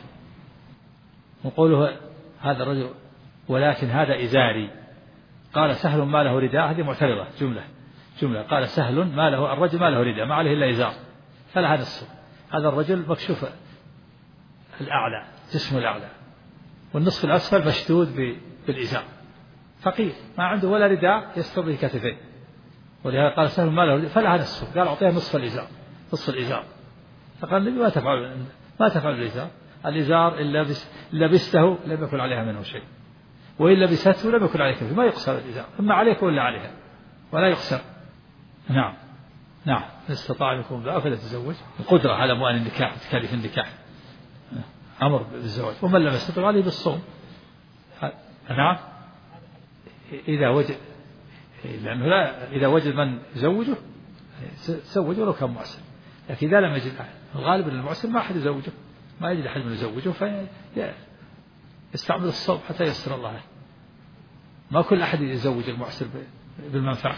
B: وقوله هذا الرجل ولكن هذا إزاري، قال سهل ما له رداء، هذه معترضة جملة. قال سهل ما له، الرجل ما له رداء، ما عليه إلا إزار، فلا هذا الصوت. هذا الرجل مكشوف الأعلى، جسمه الأعلى، والنصف الأسفل مشدود بالإزار، فقير ما عنده ولا رداء يستر به كتفيه، ولهذا قال سهل ما له رداء، فلا هذا الصوت. قال أعطيها نصف الإزار. فقال النبي ما تفعل الإزار إن لبسته لم يكن عليها منه شيء، وإن لبسته لم يكن عليك، ما يقصر الإزار، إما عليك ولا عليها، ولا يقصر. نعم استطاع منكم الباءة فليتزوج. القدرة على أموال النكاح، تكاليف النكاح، أمر بالزواج. ومن لم يستطع عليه بالصوم. نعم إذا وجد، لأنه إذا وجد من يزوجه تزوجه ولو كان معسر، لكن إذا لم يجد أحد، الغالب أن المعسر ما أحد يزوجه، ما يجد أحد من يزوجه، فيستعمل الصوم حتى ييسر الله له. ما كل أحد يزوج المعسر بالمنفعة.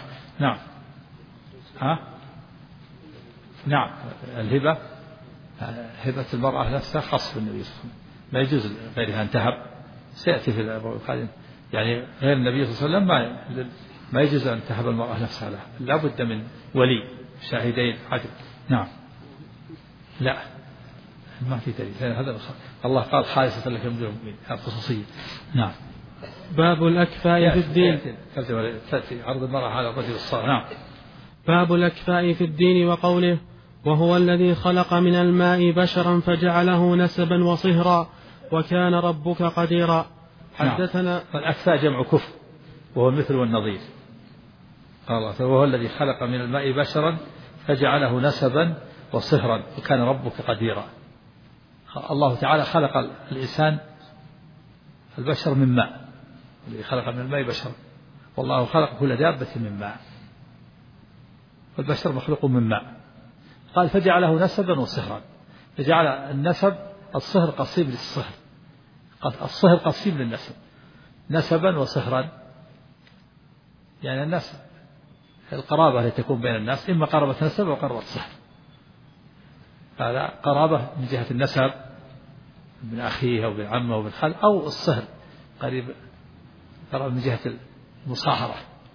B: نعم الهبة، هبة المرأة نفسها خاص بالنبي صلى الله عليه وسلم، ما يجوز غيرها أن تهب. سيأتي في الأبواب القادم يعني غير النبي صلى الله عليه وسلم ما يجوز أن تهب المرأة نفسها لها، لا بد من ولي شاهدين عدل. نعم لا ما في دليل، هذا الله قال خالصة لك من المؤمنين، خصوصية. نعم.
E: باب الأكفاء في الدين.
B: تأتي عرض المرأة على الرجل الصالح. نعم.
E: باب الأكفاء في الدين، وقوله وهو الذي خلق من الماء بشرا فجعله نسبا وصهرا وكان ربك قديرا. حدثنا.
B: الأكفاء جمع كف، وهو المثل والنظير. قال وهو الذي خلق من الماء بشرا فجعله نسبا وصهرا وكان ربك قديرا. الله تعالى خلق الإنسان البشر من ماء، الذي خلق من الماء بشرا، والله خلق كل دابة من ماء، والبشر مخلوق من ماء. قال فجعله نسبا وصهرا، فجعل النسب الصهر قصيب للصهر، الصهر قصيب للنسب، نسبا وصهرا يعني النسب القرابة التي تكون بين الناس، إما قرابة نسب أو قرابة صهر. هذا قرابة من جهة النسب من أخيه أو بالعمه أو بالخال، أو الصهر قريب قرابة من جهة المصاهرة.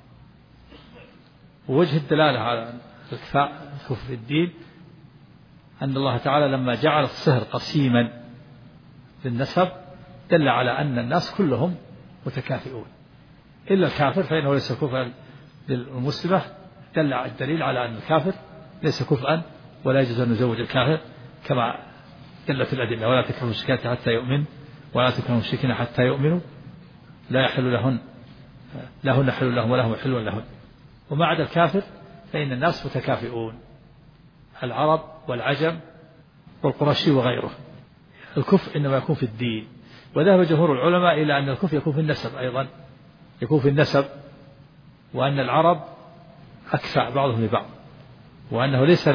B: ووجه الدلالة على الإكفاء في الدين أن الله تعالى لما جعل الصهر قسيما بالنسب دل على أن الناس كلهم متكافئون إلا الكافر، فإنه ليس كفءا للمسلمة. دل الدليل على أن الكافر ليس كفءا ولا يجوز أن نزوج الكافر، كما دلت الأدلة ولا تكرهوا المشركات حتى يؤمن ولا تكرهوا المشركين حتى يؤمنوا لا يحل لهن حل لهم ولهم حل لهن. وما عدا الكافر فإن الناس متكافئون، العرب والعجم والقرشي وغيره. الكفء إنما يكون في الدين. وذهب جمهور العلماء إلى أن الكفء يكون في النسب أيضا، يكون في النسب، وأن العرب أكفأ بعضهم لبعض، وأنه ليس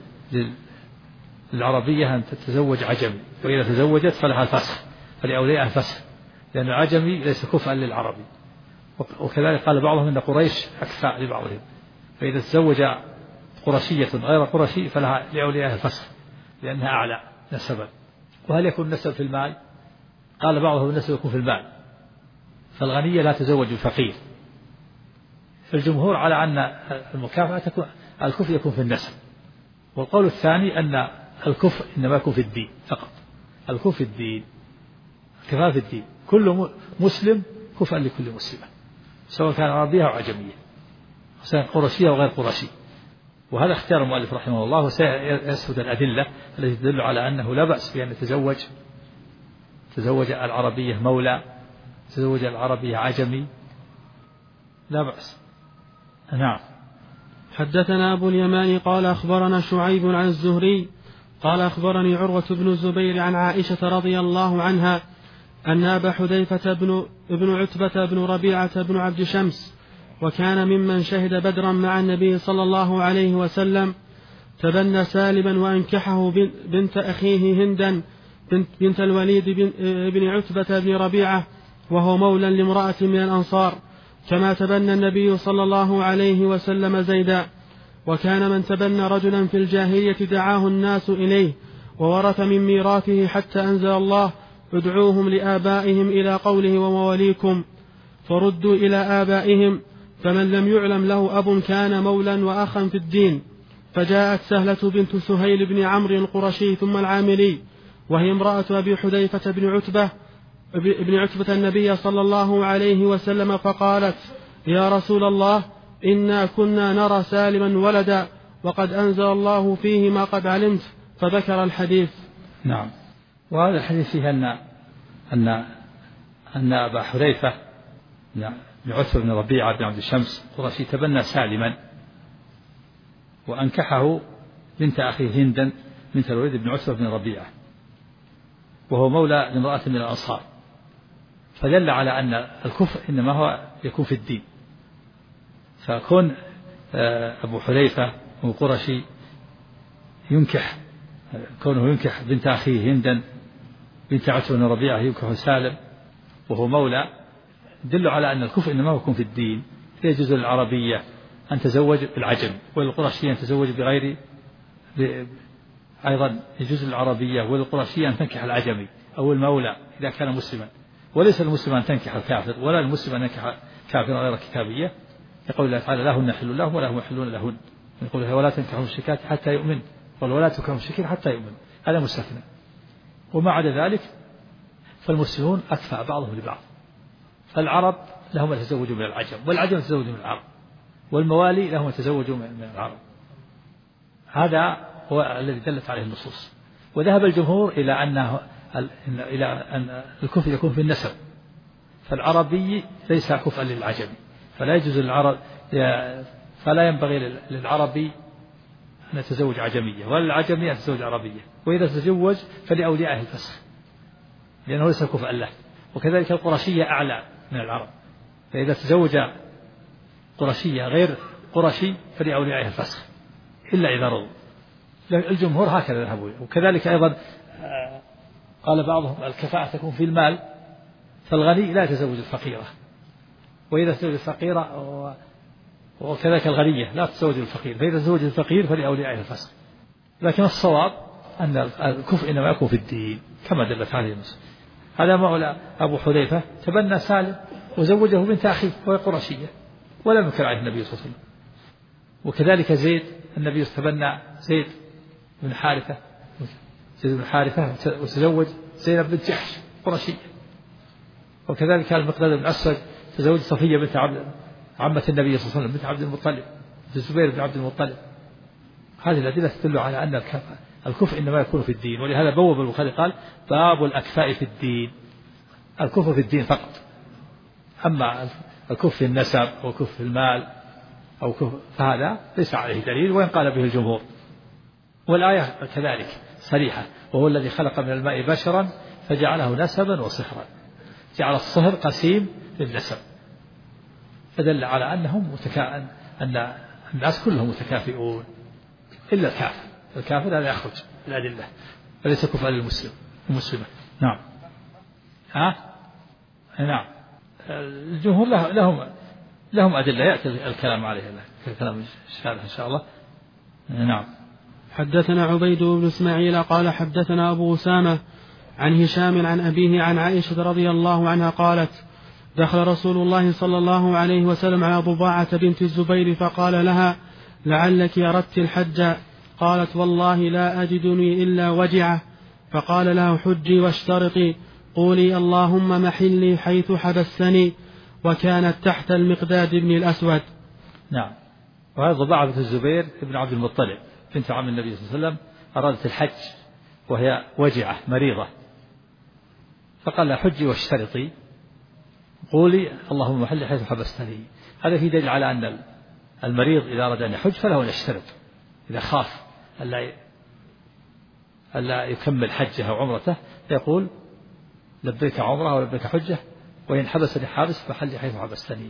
B: للعربية أن تتزوج عجمي، وإذا تزوجت فلها الفسخ، فلأوليائها الفسخ، لأن العجمي ليس كفءا للعربي. وكذلك قال بعضهم أن قريش أكفأ لبعضهم، فإذا تزوج قرشية غير قرشي فلها لأوليائها الفسخ لأنها أعلى نسبا. وهل يكون النسب في المال؟ قال بعضهم النسب يكون في المال، فالغنية لا تزوج الفقير. فالجمهور على أن المكافأة تكون الكفء يكون في النسب. والقول الثاني أن الكفء إنما يكون في الدين فقط، الكفء في الدين، كفاءة في الدين، كل مسلم كفء لكل مسلمة سواء كان عربية أو عجمية، سواء قرشية أو غير قرشي. وهذا اختيار المؤلف رحمه الله، وسيسرد الأدلة التي تدل على أنه لا بأس بأن تزوج العربية مولى، تزوج العربية عجمي، لا بأس. نعم.
E: حدثنا أبو اليمان قال أخبرنا شعيب عن الزهري قال أخبرني عروة بن الزبير عن عائشة رضي الله عنها أن أبا حذيفة بن عتبة بن ربيعة بن عبد شمس، وكان ممن شهد بدرا مع النبي صلى الله عليه وسلم، تبنى سالما وأنكحه بنت أخيه هندا بنت الوليد بن عتبة بن ربيعة، وهو مولى لامرأة من الأنصار، كما تبنى النبي صلى الله عليه وسلم زيدا. وكان من تبنى رجلا في الجاهلية دعاه الناس إليه وورث من ميراثه حتى أنزل الله ادعوهم لآبائهم إلى قوله ومواليكم، فردوا إلى آبائهم، فمن لم يعلم له أب كان مولا وأخا في الدين. فجاءت سهلة بنت سهيل بن عمرو القرشي ثم العاملي، وهي امرأة أبي حذيفة بن عتبة النبي صلى الله عليه وسلم، فقالت يا رسول الله إنا كنا نرى سالما ولدا وقد أنزل الله فيه ما قد علمت، فذكر الحديث.
B: نعم. وهذا الحديث فيه أن أبا حذيفة بن عتبة بن ربيعة بن عبد الشمس قرشي تبنى سالما وأنكحه بنت أخيه هندا بنت الوليد بن عتبة بن ربيعة، وهو مولى لامرأة من الأنصار، فدل على أن الكفر إنما هو يكون في الدين. فكون أبو حذيفة وقرشي كونه ينكح بنت أخيه هندا بنت عتبة بن ربيعة ينكح سالم وهو مولى، يدل على أن الكفر إنما هو يكون في الدين. فيجوز للعربية أن تزوج بالعجم، وللقرشية أن تزوج بغير، أيضا يجوز للعربية وللقرشية أن تنكح العجمي أو المولى إذا كان مسلما، وليس المسلم أن تنكح الكافر، ولا المسلم أن ينكح كافرا غير كتابية، يقول الله تعالى لهن حل لهم ولا هم يحلون لهن، يقول ولا تنكحوا المشركات حتى يؤمن، قال ولا تنكحوا المشركين حتى يؤمن، هذا مستثنى. وما عدا ذلك فالمسلمون أكفأ بعضهم لبعض، فالعرب لهم أن يتزوجوا من العجم، والعجم يتزوجوا من العرب، والموالي لهم أن يتزوجوا من العرب. هذا هو الذي دلت عليه النصوص. وذهب الجمهور إلى أن الكفر يكون في النسب، فالعربي ليس كفءا للعجمي، فلا يجوز فلا ينبغي للعربي أن يتزوج عجمية، ولا العجمي أن يتزوج عربية، وإذا تزوج فلأوليائه الفسخ لأنه ليس كفءا له. وكذلك القرشية أعلى من العرب، فإذا تزوج قرشية غير قرشي فلأوليائه الفسخ إلا إذا رضوا. الجمهور هكذا ذهبوا. وكذلك أيضا قال بعضهم الكفاءة تكون في المال، فالغني لا يتزوج الفقيرة، وإذا تزوج الفقيرة وكذلك الغنية لا تتزوج الفقير، فإذا تزوج الفقير فلأوليائه الفسخ. لكن الصواب أن الكفء إنما يكون في الدين كما دلت عليه النصوص. هذا مولى أبو حذيفة تبنى سالم وزوجه بنت أخيه وهي قرشية ولم ينكر عليه النبي صلى الله عليه وسلم. وكذلك زيد، النبي تبنى زيد بن حارثة وتزوج زينب بنت جحش قرشية. وكذلك المقداد بن أسود تزوج صفية بنت عمة النبي صلى الله عليه وسلم بنت عبد المطلب، الزبير بن عبد المطلب. هذه الأدلة تدل على أن الكفء إنما يكون في الدين، ولهذا بوب البخاري قال باب الأكفاء في الدين، الكفء في الدين فقط. أما الكفء في النسب أو الكفء في المال أو فهذا ليس عليه دليل، وإن قال به الجمهور. والآية كذلك صريحة، وهو الذي خلق من الماء بشرا فجعله نسبا وصهرا، جعل الصهر قسيم للنسب، فدل على أنهم أن الناس كلهم متكافئون إلا الكافر. الكافر هذا يخرج الأدلة وليس كفءا للمسلمة. نعم. نعم. الجمهور لهم أدلة يأتي الكلام عليها الكلام إن شاء الله. نعم.
E: حدثنا عبيد بن إسماعيل قال حدثنا أبو أسامة عن هشام عن أبيه عن عائشة رضي الله عنها قالت دخل رسول الله صلى الله عليه وسلم على ضباعة بنت الزبير فقال لها لعلك أردت الحج؟ قالت والله لا أجدني إلا وجعة. فقال له حجي واشترطي، قولي اللهم محلي حيث حبستني. وكانت تحت المقداد بن الأسود.
B: نعم. وهذا ضباعة بنت الزبير ابن عبد المطلب بنت عم النبي صلى الله عليه وسلم أرادت الحج وهي وجعة مريضة، فقال لها حجي واشترطي، قولي اللهم محلي حيث حبستني. هذا في دليل على أن المريض إذا أراد أن يحج فله أن يشترط، إذا خاف ألا يكمل حجه أو عمرته يقول لبيك عمره ولبيك حجه، وإن حبسني حابس فحلي حيث حبستني.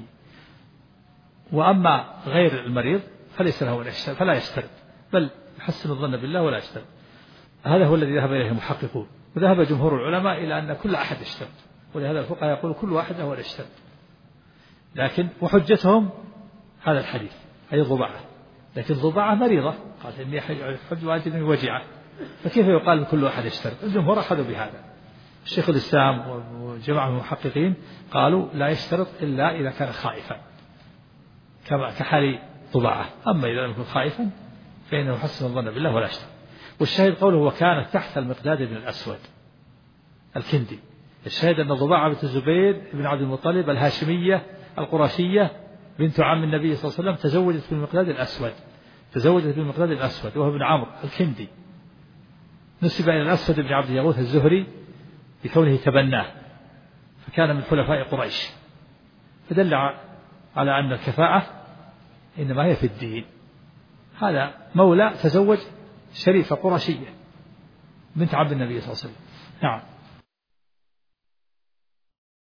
B: وأما غير المريض فليس له أن يشترط، فلا يشترط، بل يحسن الظن بالله ولا يشترط. هذا هو الذي ذهب إليه المحققون، وذهب جمهور العلماء إلى أن كل أحد يشترط، ولهذا الفقهاء يقول كل واحد له أن يشترط. لكن وحجتهم هذا الحديث أي ضباعة، لكن ضباعة مريضة قالت إني حج واجبني وجعة، فكيف يقال كل واحد يشترط؟ الجمهور أخذوا بهذا. الشيخ الإسلام وجماعة المحققين قالوا لا يشترط إلا إذا كان خائفا كحال ضباعة، أما إذا لم يكن خائفا فإنه يحسن الظن بالله ولا يشترط. والشاهد قوله وكانت تحت المقداد بن الأسود الكندي. الشاهد أن ضباعة بنت الزبير بن عبد المطلب الهاشمية القرشية بنت عم النبي صلى الله عليه وسلم تزوجت بالمقداد الأسود وهو ابن عمرو الكندي، نسب إلى الأسود بن عبد يغوث الزهري بكونه تبناه، فكان من خلفاء قريش، فدل على أن الكفاءة إنما هي في الدين. هذا مولى تزوج شريفة قرشية بنت عبد النبي صلى الله عليه وسلم. نعم.